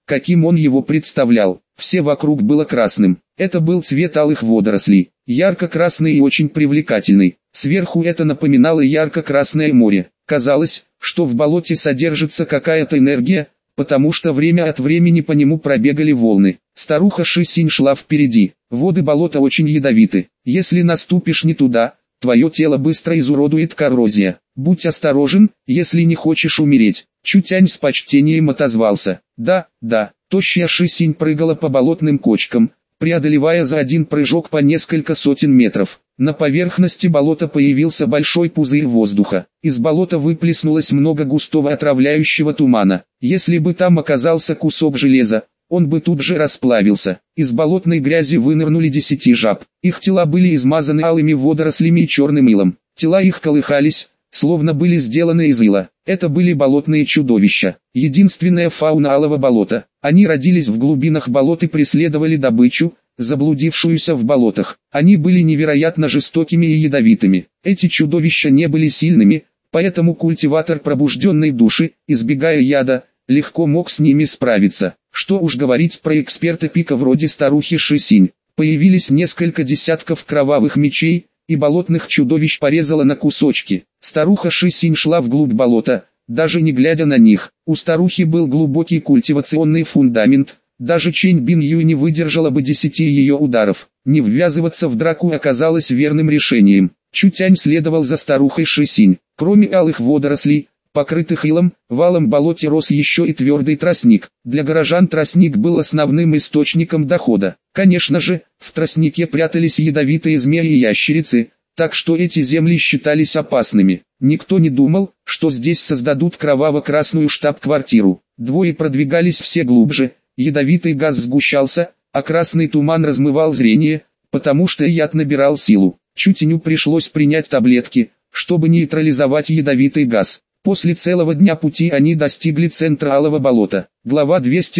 каким он его представлял. Все вокруг было красным. Это был цвет алых водорослей, ярко-красный и очень привлекательный. Сверху это напоминало ярко-красное море. Казалось, что в болоте содержится какая-то энергия, потому что время от времени по нему пробегали волны. Старуха Шисинь шла впереди. Воды болота очень ядовиты. Если наступишь не туда, твое тело быстро изуродует коррозия. Будь осторожен, если не хочешь умереть. Чутянь с почтением отозвался. Да, да. Тощая Шисинь прыгала по болотным кочкам, преодолевая за один прыжок по несколько сотен метров. На поверхности болота появился большой пузырь воздуха. Из болота выплеснулось много густого отравляющего тумана. Если бы там оказался кусок железа, он бы тут же расплавился. Из болотной грязи вынырнули 10 жаб. Их тела были измазаны алыми водорослями и черным илом. Тела их колыхались, словно были сделаны из ила. Это были болотные чудовища. Единственная фауна алого болота. Они родились в глубинах болот и преследовали добычу, заблудившуюся в болотах. Они были невероятно жестокими и ядовитыми. Эти чудовища не были сильными, поэтому культиватор пробужденной души, избегая яда, легко мог с ними справиться. Что уж говорить про эксперта пика вроде старухи Шисинь. Появились несколько десятков кровавых мечей, и болотных чудовищ порезала на кусочки. Старуха Шисинь шла вглубь болота, даже не глядя на них. У старухи был глубокий культивационный фундамент, даже Чэнь Бин Юй не выдержала бы 10 ее ударов. Не ввязываться в драку оказалось верным решением. Чутянь следовал за старухой Шисинь. Кроме алых водорослей, покрытых илом, в алом болоте рос еще и твердый тростник. Для горожан тростник был основным источником дохода. Конечно же, в тростнике прятались ядовитые змеи и ящерицы, так что эти земли считались опасными. Никто не думал, что здесь создадут кроваво-красную штаб-квартиру. Двое продвигались все глубже, ядовитый газ сгущался, а красный туман размывал зрение, потому что яд набирал силу. Чутяню пришлось принять таблетки, чтобы нейтрализовать ядовитый газ. После целого дня пути они достигли центра алого болота. Глава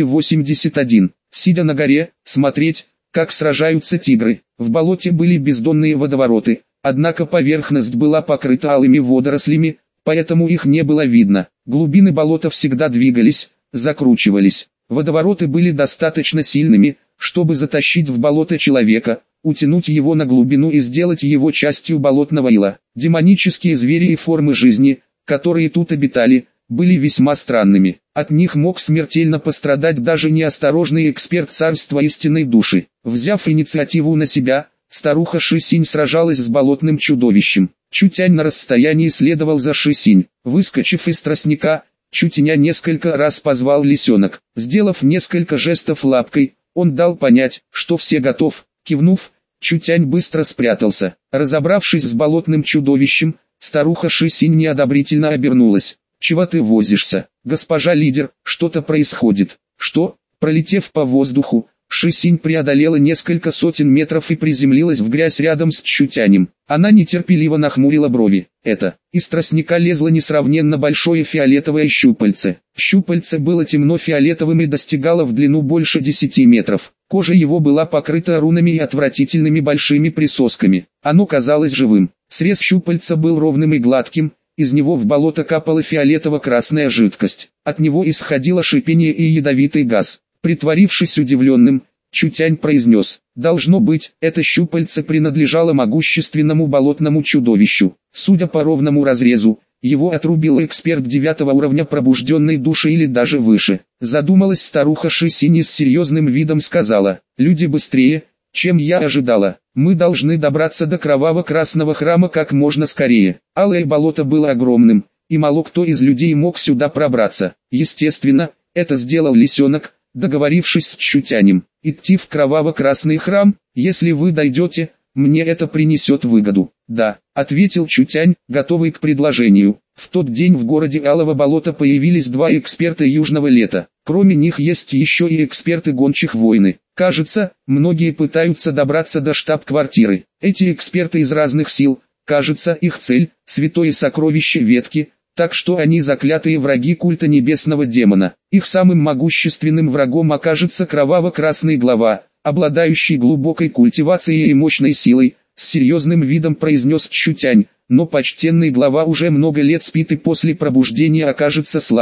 281. Сидя на горе, смотреть, как сражаются тигры. В болоте были бездонные водовороты, однако поверхность была покрыта алыми водорослями, поэтому их не было видно. Глубины болота всегда двигались, закручивались. Водовороты были достаточно сильными, чтобы затащить в болото человека, утянуть его на глубину и сделать его частью болотного ила. Демонические звери и формы жизни, которые тут обитали, были весьма странными. От них мог смертельно пострадать даже неосторожный эксперт царства истинной души. Взяв инициативу на себя, старуха Шисинь сражалась с болотным чудовищем. Чутянь на расстоянии следовал за Шисинь. Выскочив из тростника, Чутяня несколько раз позвал лисенок. Сделав несколько жестов лапкой, он дал понять, что все готов. Кивнув, Чутянь быстро спрятался. Разобравшись с болотным чудовищем, старуха Шисинь неодобрительно обернулась. «Чего ты возишься, госпожа лидер, что-то происходит». «Что?» Пролетев по воздуху, Шисинь преодолела несколько сотен метров и приземлилась в грязь рядом с Чутянем. Она нетерпеливо нахмурила брови. Это, из тростника лезло несравненно большое фиолетовое щупальце. Щупальце было темно-фиолетовым и достигало в длину больше 10 метров. Кожа его была покрыта рунами и отвратительными большими присосками. Оно казалось живым. Срез щупальца был ровным и гладким, из него в болото капала фиолетово-красная жидкость. От него исходило шипение и ядовитый газ. Притворившись удивленным, Чутянь произнес: «Должно быть, это щупальце принадлежало могущественному болотному чудовищу». Судя по ровному разрезу, его отрубил эксперт 9 уровня пробужденной души или даже выше. Задумалась старуха Шисинь и с серьезным видом сказала: «Люди быстрее, чем я ожидала. Мы должны добраться до кроваво-красного храма как можно скорее». Алое болото было огромным, и мало кто из людей мог сюда пробраться. Естественно, это сделал лисенок, договорившись с Чутянем. «Идти в кроваво-красный храм, если вы дойдете, мне это принесет выгоду». «Да», — ответил Чутянь, готовый к предложению. В тот день в городе Алого болота появились 2 эксперта южного лета. Кроме них есть еще и эксперты гончих войны. Кажется, многие пытаются добраться до штаб-квартиры. Эти эксперты из разных сил, кажется, их цель – святое сокровище ветки, так что они заклятые враги культа небесного демона. Их самым могущественным врагом окажется кроваво-красный глава, обладающий глубокой культивацией и мощной силой, с серьезным видом произнес Чутянь. Но почтенный глава уже много лет спит и после пробуждения окажется слабым.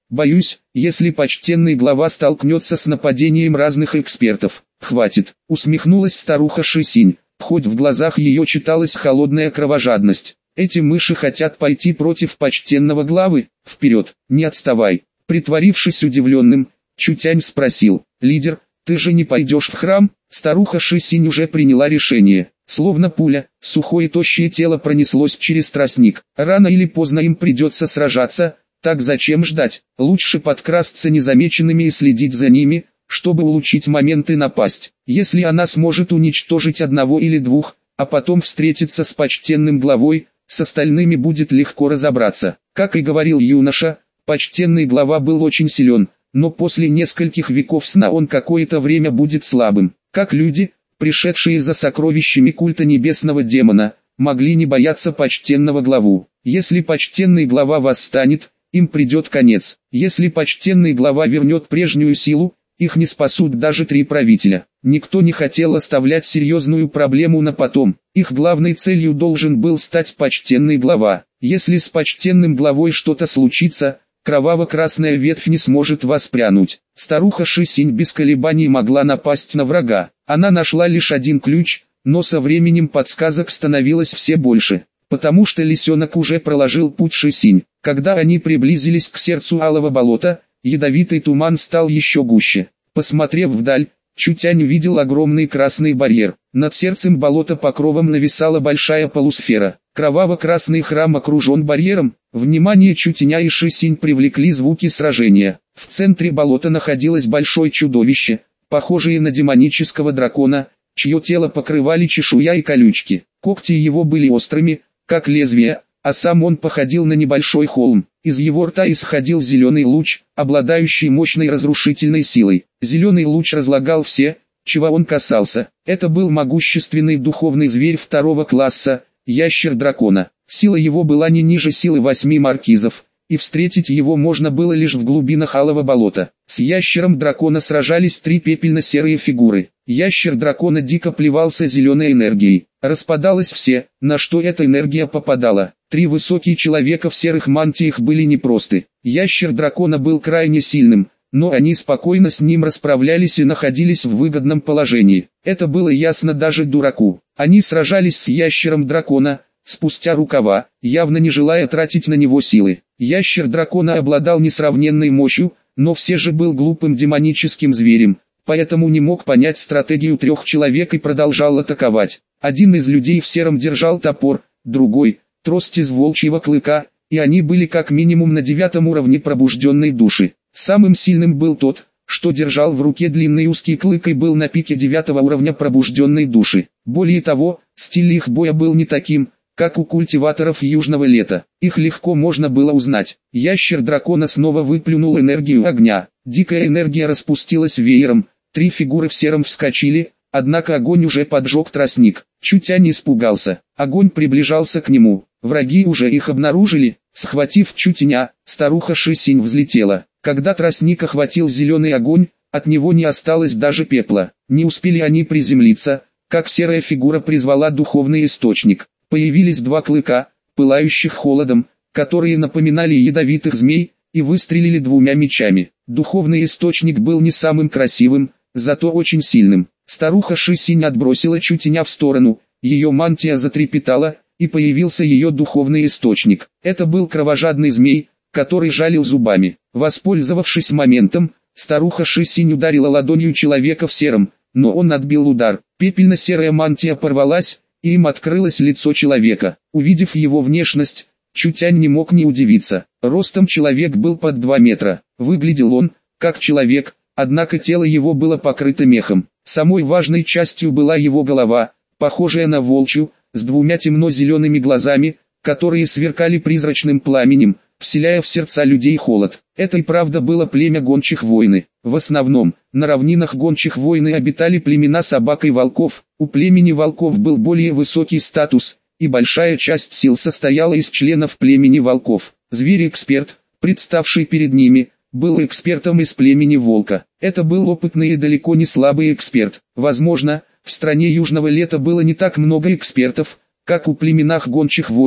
Боюсь, если почтенный глава столкнется с нападением разных экспертов. Хватит, усмехнулась старуха Шисинь, хоть в глазах ее читалась холодная кровожадность. Эти мыши хотят пойти против почтенного главы, вперед, не отставай. Притворившись удивленным, Чутянь спросил: лидер, ты же не пойдешь в храм? Старуха Шисинь уже приняла решение. Словно пуля, сухое и тощее тело пронеслось через тростник. Рано или поздно им придется сражаться, так зачем ждать? Лучше подкрасться незамеченными и следить за ними, чтобы улучшить момент и напасть. Если она сможет уничтожить одного или двух, а потом встретиться с почтенным главой, с остальными будет легко разобраться. Как и говорил юноша, почтенный глава был очень силен, но после нескольких веков сна он какое-то время будет слабым. Как люди, пришедшие за сокровищами культа небесного демона, могли не бояться почтенного главу. Если почтенный глава восстанет, им придет конец. Если почтенный глава вернет прежнюю силу, их не спасут даже 3 правителя. Никто не хотел оставлять серьезную проблему на потом. Их главной целью должен был стать почтенный глава. Если с почтенным главой что-то случится, кроваво-красная ветвь не сможет воспрянуть. Старуха Шисинь без колебаний могла напасть на врага. Она нашла лишь один ключ, но со временем подсказок становилось все больше. Потому что лисенок уже проложил путь Шисинь. Когда они приблизились к сердцу алого болота, ядовитый туман стал еще гуще. Посмотрев вдаль, Чутянь увидел огромный красный барьер. Над сердцем болота покровом нависала большая полусфера. Кроваво-красный храм окружен барьером. Внимание Чутяня и Шисинь привлекли звуки сражения. В центре болота находилось большое чудовище, похожее на демонического дракона, чье тело покрывали чешуя и колючки. Когти его были острыми, как лезвия, а сам он походил на небольшой холм. Из его рта исходил зеленый луч, обладающий мощной разрушительной силой. Зеленый луч разлагал все, чего он касался. Это был могущественный духовный зверь 2-го класса, ящер дракона. Сила его была не ниже силы 8 маркизов, и встретить его можно было лишь в глубинах алого болота. С ящером дракона сражались 3 пепельно-серые фигуры. Ящер дракона дико плевался зеленой энергией. Распадалось все, на что эта энергия попадала. 3 высокие человека в серых мантиях были непросты. Ящер дракона был крайне сильным, но они спокойно с ним расправлялись и находились в выгодном положении. Это было ясно даже дураку. Они сражались с ящером дракона, спустя рукава, явно не желая тратить на него силы. Ящер дракона обладал несравненной мощью, но все же был глупым демоническим зверем, поэтому не мог понять стратегию 3 человек и продолжал атаковать. Один из людей в сером держал топор, другой – трость из волчьего клыка, и они были как минимум на 9-м уровне пробужденной души. Самым сильным был тот, что держал в руке длинный узкий клык и был на пике 9-го уровня пробужденной души. Более того, стиль их боя был не таким, как у культиваторов южного лета. Их легко можно было узнать. Ящер дракона снова выплюнул энергию огня. Дикая энергия распустилась веером. 3 фигуры в сером вскочили, однако огонь уже поджег тростник. Чутянь испугался. Огонь приближался к нему. Враги уже их обнаружили. Схватив Чутяня, старуха Шисинь взлетела. Когда тростник охватил зеленый огонь, от него не осталось даже пепла. Не успели они приземлиться, как серая фигура призвала духовный источник. Появились 2 клыка, пылающих холодом, которые напоминали ядовитых змей, и выстрелили 2 мечами. Духовный источник был не самым красивым, зато очень сильным. Старуха Шисинь отбросила Чутяня в сторону, ее мантия затрепетала, и появился ее духовный источник. Это был кровожадный змей, который жалил зубами. Воспользовавшись моментом, старуха Шисинь ударила ладонью человека в сером, но он отбил удар. Пепельно-серая мантия порвалась, и им открылось лицо человека. Увидев его внешность, Чутянь не мог не удивиться. Ростом человек был под 2 метра. Выглядел он, как человек, однако тело его было покрыто мехом. Самой важной частью была его голова, похожая на волчью, с 2 темно-зелеными глазами, которые сверкали призрачным пламенем, вселяя в сердца людей холод. Это и правда было племя гончих войны. В основном, на равнинах гончих войны обитали племена собак и волков. У племени волков был более высокий статус, и большая часть сил состояла из членов племени волков. Зверь-эксперт, представший перед ними, был экспертом из племени волка. Это был опытный и далеко не слабый эксперт. Возможно, в стране южного лета было не так много экспертов, как у племенах гончих войны,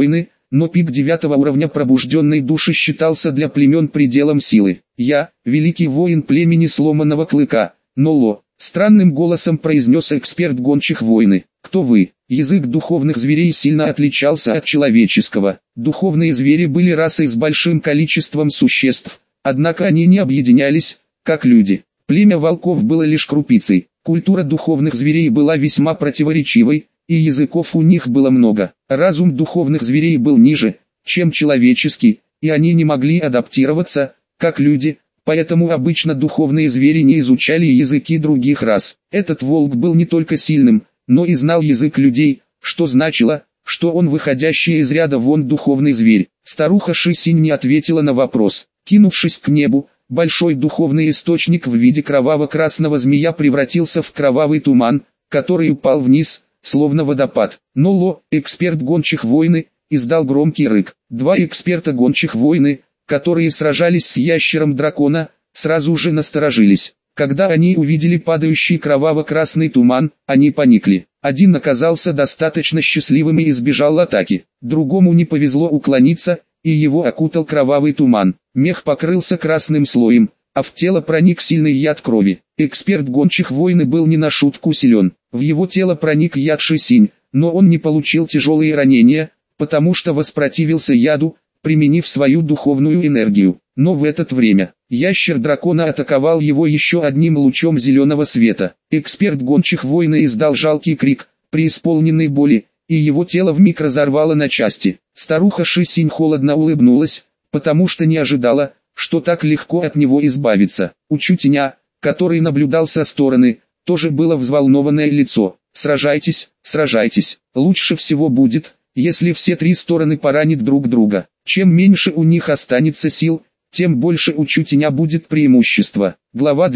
но пик 9-го уровня пробужденной души считался для племен пределом силы. «Я, великий воин племени сломанного клыка, Нолло», — странным голосом произнес эксперт гончих войны. «Кто вы?» Язык духовных зверей сильно отличался от человеческого. Духовные звери были расой с большим количеством существ, однако они не объединялись, как люди. Племя волков было лишь крупицей. Культура духовных зверей была весьма противоречивой, и языков у них было много. Разум духовных зверей был ниже, чем человеческий, и они не могли адаптироваться, как люди, поэтому обычно духовные звери не изучали языки других рас. Этот волк был не только сильным, но и знал язык людей, что значило, что он выходящий из ряда вон духовный зверь. Старуха Шисинь не ответила на вопрос. Кинувшись к небу, большой духовный источник в виде кроваво-красного змея превратился в кровавый туман, который упал вниз, словно водопад. Нолло, эксперт гончих войны, издал громкий рык. Два эксперта гончих войны, которые сражались с ящером дракона, сразу же насторожились. Когда они увидели падающий кроваво-красный туман, они поникли. Один оказался достаточно счастливым и избежал атаки. Другому не повезло уклониться, и его окутал кровавый туман. Мех покрылся красным слоем, а в тело проник сильный яд крови. Эксперт гончих войны был не на шутку силен. В его тело проник яд Шисинь, но он не получил тяжелые ранения, потому что воспротивился яду, применив свою духовную энергию. Но в это время, ящер дракона атаковал его еще одним лучом зеленого света. Эксперт гончих войны издал жалкий крик, преисполненный боли, и его тело вмиг разорвало на части. Старуха Шисинь холодно улыбнулась, потому что не ожидала, что так легко от него избавиться. У Чутеня, который наблюдал со стороны, тоже было взволнованное лицо. «Сражайтесь, сражайтесь. Лучше всего будет, если все три стороны поранят друг друга. Чем меньше у них останется сил, тем больше у Чутеня будет преимущество». Глава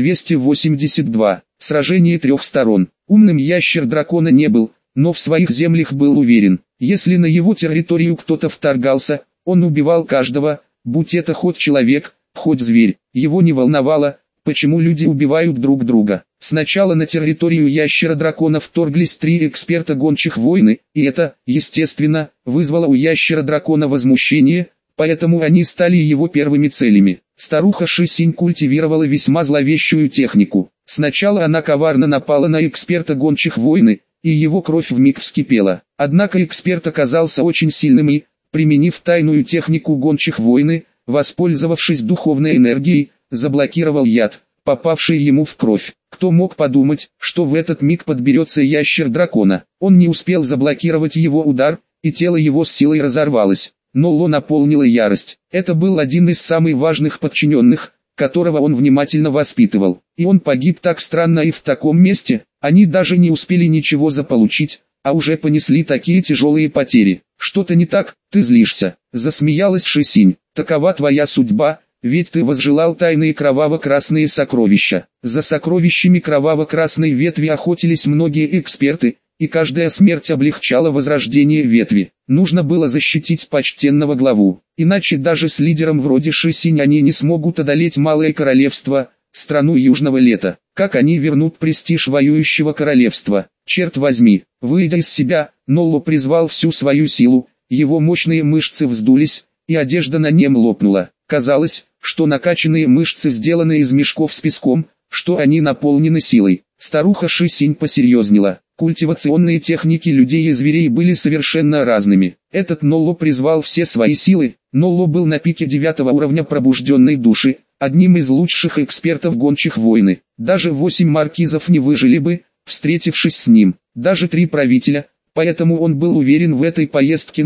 282. Сражение трех сторон. Умным ящер дракона не был, но в своих землях был уверен. Если на его территорию кто-то вторгался, он убивал каждого, будь это хоть человек, хоть зверь. Его не волновало, почему люди убивают друг друга. Сначала на территорию ящера дракона вторглись три эксперта гончих войны, и это, естественно, вызвало у ящера дракона возмущение, поэтому они стали его первыми целями. Старуха Шисинь культивировала весьма зловещую технику. Сначала она коварно напала на эксперта гончих войны, и его кровь вмиг вскипела. Однако эксперт оказался очень сильным и, применив тайную технику гончих войны, воспользовавшись духовной энергией, заблокировал яд, попавший ему в кровь. Кто мог подумать, что в этот миг подберется ящер дракона? Он не успел заблокировать его удар, и тело его с силой разорвалось. Нолло наполнила ярость. Это был один из самых важных подчиненных, которого он внимательно воспитывал. И он погиб так странно и в таком месте, они даже не успели ничего заполучить, а уже понесли такие тяжелые потери. «Что-то не так, ты злишься», — засмеялась Шисинь. «Такова твоя судьба, ведь ты возжелал тайные кроваво-красные сокровища». За сокровищами кроваво-красной ветви охотились многие эксперты, и каждая смерть облегчала возрождение ветви. Нужно было защитить почтенного главу, иначе даже с лидером вроде Шисинь они не смогут одолеть Малое Королевство, страну Южного Лета. Как они вернут престиж воюющего королевства? Черт возьми, выйдя из себя, Нолло призвал всю свою силу, его мощные мышцы вздулись, и одежда на нем лопнула. Казалось, что накачанные мышцы сделаны из мешков с песком, что они наполнены силой. Старуха Шисинь посерьезнела. Культивационные техники людей и зверей были совершенно разными. Этот Нолло призвал все свои силы. Нолло был на пике 9-го уровня пробужденной души, одним из лучших экспертов гончих войны. Даже 8 маркизов не выжили бы, встретившись с ним. Даже 3 правителя, поэтому он был уверен в этой поездке на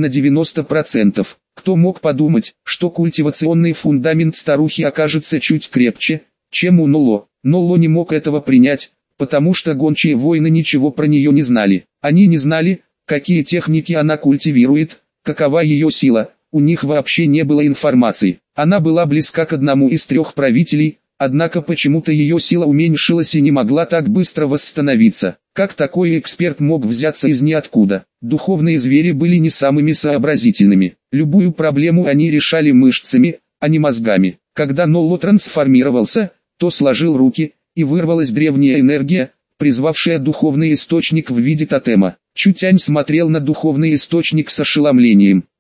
90%. Кто мог подумать, что культивационный фундамент старухи окажется чуть крепче, чем у Нолло. Нолло не мог этого принять, потому что гончие войны ничего про нее не знали. Они не знали, какие техники она культивирует, какова ее сила, у них вообще не было информации. Она была близка к одному из 3 правителей, однако почему-то ее сила уменьшилась и не могла так быстро восстановиться. Как такой эксперт мог взяться из ниоткуда? Духовные звери были не самыми сообразительными. Любую проблему они решали мышцами, а не мозгами. Когда Нолло трансформировался, то сложил руки, и вырвалась древняя энергия, призвавшая духовный источник в виде тотема. Чутянь смотрел на духовный источник с ошеломлением.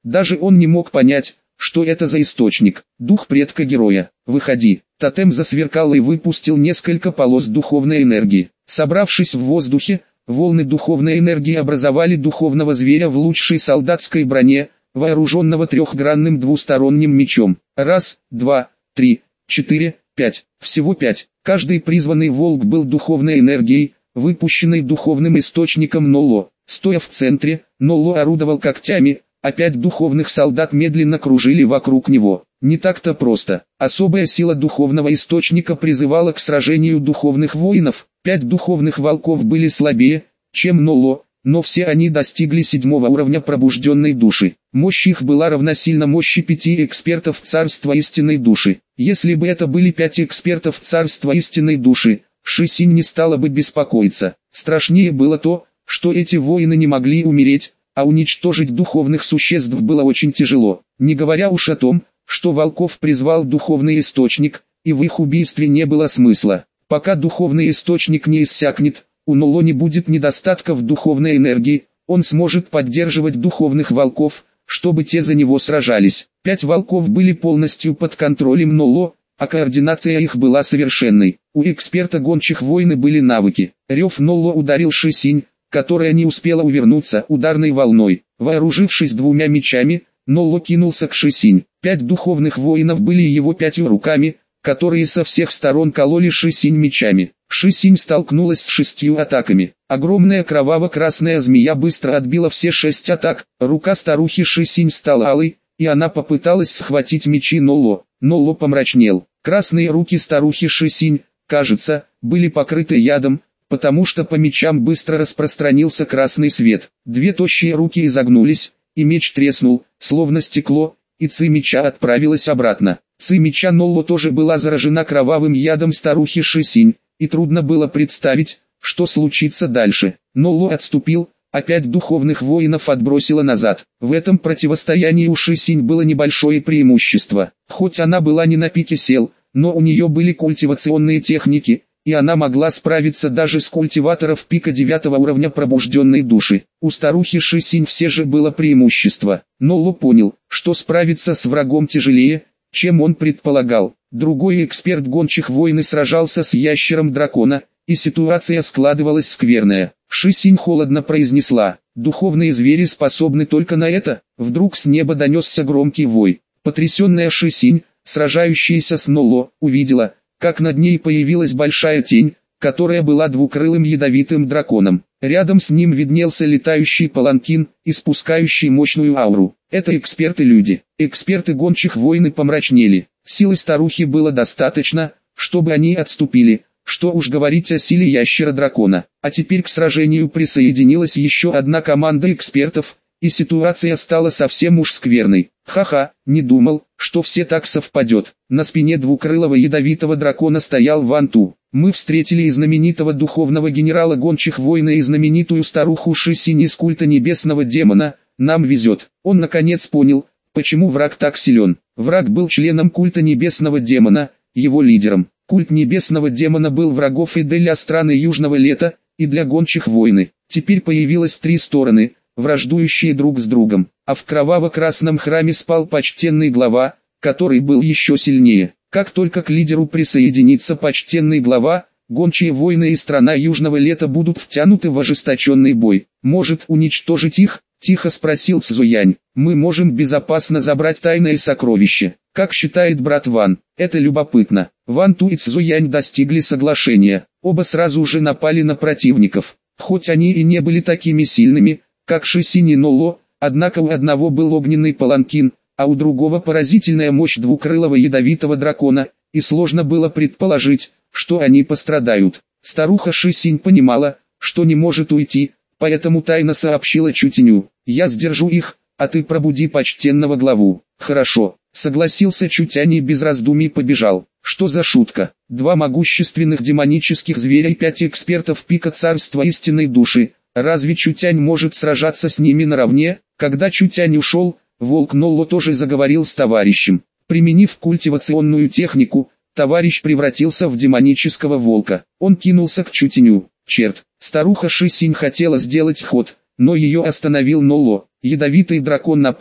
Даже он не мог понять, что это за источник. Дух предка героя, выходи. Тотем засверкал и выпустил несколько полос духовной энергии. Собравшись в воздухе, волны духовной энергии образовали духовного зверя в лучшей солдатской броне, вооруженного трехгранным двусторонним мечом. Раз, два, три, четыре, пять. Всего 5. Каждый призванный волк был духовной энергией, выпущенной духовным источником Нолло. Стоя в центре, Нолло орудовал когтями, а 5 духовных солдат медленно кружили вокруг него. Не так-то просто. Особая сила духовного источника призывала к сражению духовных воинов. 5 духовных волков были слабее, чем Нолло, но все они достигли 7-го уровня пробужденной души. Мощь их была равносильна мощи 5 экспертов Царства Истинной Души. Если бы это были 5 экспертов Царства Истинной Души, Шисинь не стала бы беспокоиться. Страшнее было то, что эти воины не могли умереть, а уничтожить духовных существ было очень тяжело. Не говоря уж о том, что волков призвал духовный источник, и в их убийстве не было смысла. Пока духовный источник не иссякнет, у Нолло не будет недостатка в духовной энергии, он сможет поддерживать духовных волков, чтобы те за него сражались. 5 волков были полностью под контролем Нолло, а координация их была совершенной. У эксперта гончих войны были навыки. Рев Нолло ударил Шисинь, которая не успела увернуться ударной волной. Вооружившись 2 мечами, Нолло кинулся к Шисинь. 5 духовных воинов были его 5 руками, которые со всех сторон кололи Шисинь мечами. Шисинь столкнулась с 6 атаками. Огромная кроваво-красная змея быстро отбила все 6 атак. Рука старухи Шисинь стала алой, и она попыталась схватить мечи Нолло. Нолло помрачнел. Красные руки старухи Шисинь, кажется, были покрыты ядом, потому что по мечам быстро распространился красный свет. 2 тощие руки изогнулись, и меч треснул, словно стекло, и ци меча отправилась обратно. Ци меча Нолло тоже была заражена кровавым ядом старухи Шисинь, и трудно было представить, что случится дальше. Нолло отступил, а 5 духовных воинов отбросило назад. В этом противостоянии у Шисинь было небольшое преимущество. Хоть она была не на пике сил, но у нее были культивационные техники, и она могла справиться даже с культиваторов пика 9-го уровня пробужденной души. У старухи Шисинь все же было преимущество. Нолло понял, что справиться с врагом тяжелее, чем он предполагал. Другой эксперт гончих войны сражался с ящером дракона, и ситуация складывалась скверная. Шисинь холодно произнесла: «Духовные звери способны только на это». Вдруг с неба донесся громкий вой. Потрясенная Шисинь, сражающаяся с Нолло, увидела, как над ней появилась большая тень, которая была двукрылым ядовитым драконом. Рядом с ним виднелся летающий паланкин, испускающий мощную ауру. Это эксперты-люди. Эксперты гончих войны помрачнели. Силы старухи было достаточно, чтобы они отступили, что уж говорить о силе ящера-дракона. А теперь к сражению присоединилась еще одна команда экспертов, и ситуация стала совсем уж скверной. Ха-ха, не думал, что все так совпадет. На спине двукрылого ядовитого дракона стоял Ван Ту. Мы встретили и знаменитого духовного генерала гончих войны и знаменитую старуху Шисинь из культа небесного демона. Нам везет. Он наконец понял, почему враг так силен. Враг был членом культа небесного демона, его лидером. Культ небесного демона был врагов и для страны Южного Лета, и для гончих войны. Теперь появилось 3 стороны, враждующие друг с другом, а в кроваво-красном храме спал почтенный глава, который был еще сильнее. Как только к лидеру присоединится почтенный глава, гончие войны и страна Южного Лета будут втянуты в ожесточенный бой. Может уничтожить их? Тихо спросил Цзуянь. Мы можем безопасно забрать тайное сокровище. Как считает брат Ван? Это любопытно. Ван Ту и Цзуянь достигли соглашения. Оба сразу же напали на противников. Хоть они и не были такими сильными, как Шисинь и Нолло, однако у одного был огненный паланкин, а у другого поразительная мощь двукрылого ядовитого дракона, и сложно было предположить, что они пострадают. Старуха Шисинь понимала, что не может уйти, поэтому тайно сообщила Чутяню: «Я сдержу их, а ты пробуди почтенного главу». «Хорошо», согласился Чутянь и без раздумий побежал. Что за шутка? 2 могущественных демонических зверя и 5 экспертов пика Царства Истинной Души. Разве Чутянь может сражаться с ними наравне? Когда Чутянь ушел, волк Нолло тоже заговорил с товарищем. Применив культивационную технику, товарищ превратился в демонического волка. Он кинулся к Чутяню. Черт, старуха Шисинь хотела сделать ход, но ее остановил Нолло. Ядовитый дракон напал,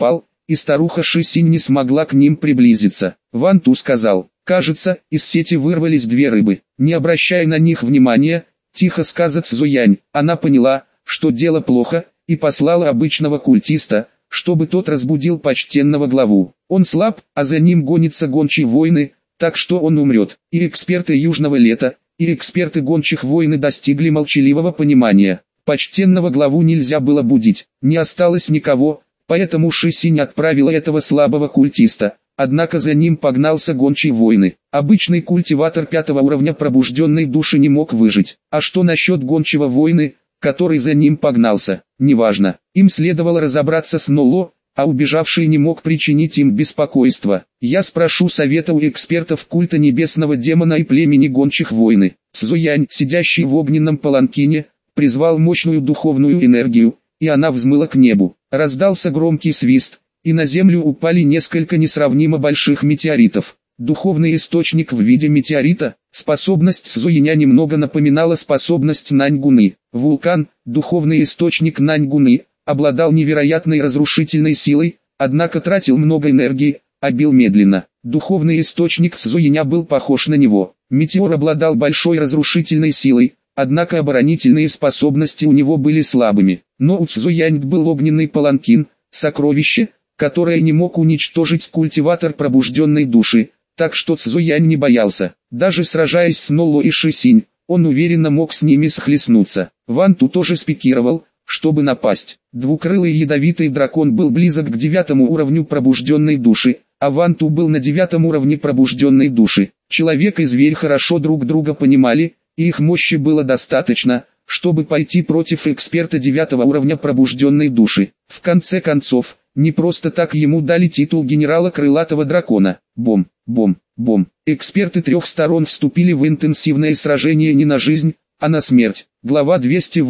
и старуха Шисинь не смогла к ним приблизиться. Ван Ту сказал: «Кажется, из сети вырвались две рыбы». Не обращая на них внимания, тихо сказал Цзуянь. Она поняла, что дело плохо, и послала обычного культиста, чтобы тот разбудил почтенного главу. Он слаб, а за ним гонятся гончие воины, так что он умрет. И эксперты Южного лета, и эксперты гончих войны достигли молчаливого понимания. Почтенного главу нельзя было будить, не осталось никого, поэтому Шисинь отправила этого слабого культиста. Однако за ним погнался гончий войны. Обычный культиватор 5-го уровня пробужденной души не мог выжить. А что насчет гончего войны, который за ним погнался? Неважно. Им следовало разобраться с Ноло, а убежавший не мог причинить им беспокойство. Я спрошу совета у экспертов культа небесного демона и племени гончих войны. Цзуянь, сидящий в огненном паланкине, призвал мощную духовную энергию, и она взмыла к небу. Раздался громкий свист, и на землю упали несколько несравнимо больших метеоритов. Духовный источник в виде метеорита, способность Цзуяня немного напоминала способность Наньгуны. Вулкан, духовный источник Наньгуны, обладал невероятной разрушительной силой, однако тратил много энергии, а бил медленно. Духовный источник Цзуяня был похож на него. Метеор обладал большой разрушительной силой, однако оборонительные способности у него были слабыми. Но у Цзуянь был огненный паланкин, сокровище, которое не мог уничтожить культиватор пробужденной души, так что Цзуянь не боялся. Даже сражаясь с Ноло и Шисинь, он уверенно мог с ними схлестнуться. Ван Ту тоже спикировал, чтобы напасть. Двукрылый ядовитый дракон был близок к 9-му уровню пробужденной души, а Ван Ту был на 9-м уровне пробужденной души. Человек и зверь хорошо друг друга понимали, и их мощи было достаточно, чтобы пойти против эксперта 9-го уровня пробужденной души. В конце концов, не просто так ему дали титул генерала крылатого дракона. Бом, бом, бом. Эксперты трех сторон вступили в интенсивное сражение не на жизнь, а на смерть. Глава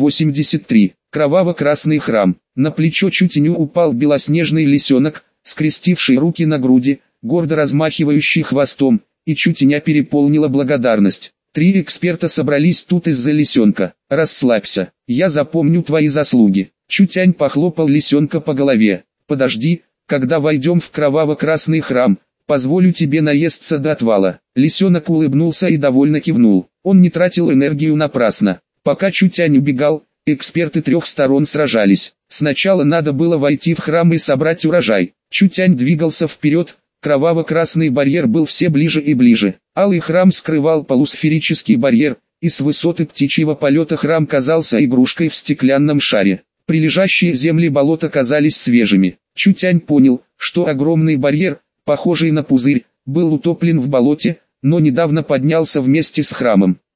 283. Кроваво-красный храм. На плечо Чутиню упал белоснежный лисенок, скрестивший руки на груди, гордо размахивающий хвостом, и Чутиня переполнила благодарность. Три эксперта собрались тут из-за лисенка. «Расслабься, я запомню твои заслуги». Чутянь похлопал лисенка по голове. «Подожди, когда войдем в кроваво-красный храм, позволю тебе наесться до отвала». Лисенок улыбнулся и довольно кивнул. Он не тратил энергию напрасно. Пока Чутянь убегал, эксперты трех сторон сражались. Сначала надо было войти в храм и собрать урожай. Чутянь двигался вперед, кроваво-красный барьер был все ближе и ближе. Алый храм скрывал полусферический барьер, и с высоты птичьего полета храм казался игрушкой в стеклянном шаре. Прилежащие земли болота казались свежими. Чутянь понял, что огромный барьер, похожий на пузырь, был утоплен в болоте, но недавно поднялся вместе с храмом.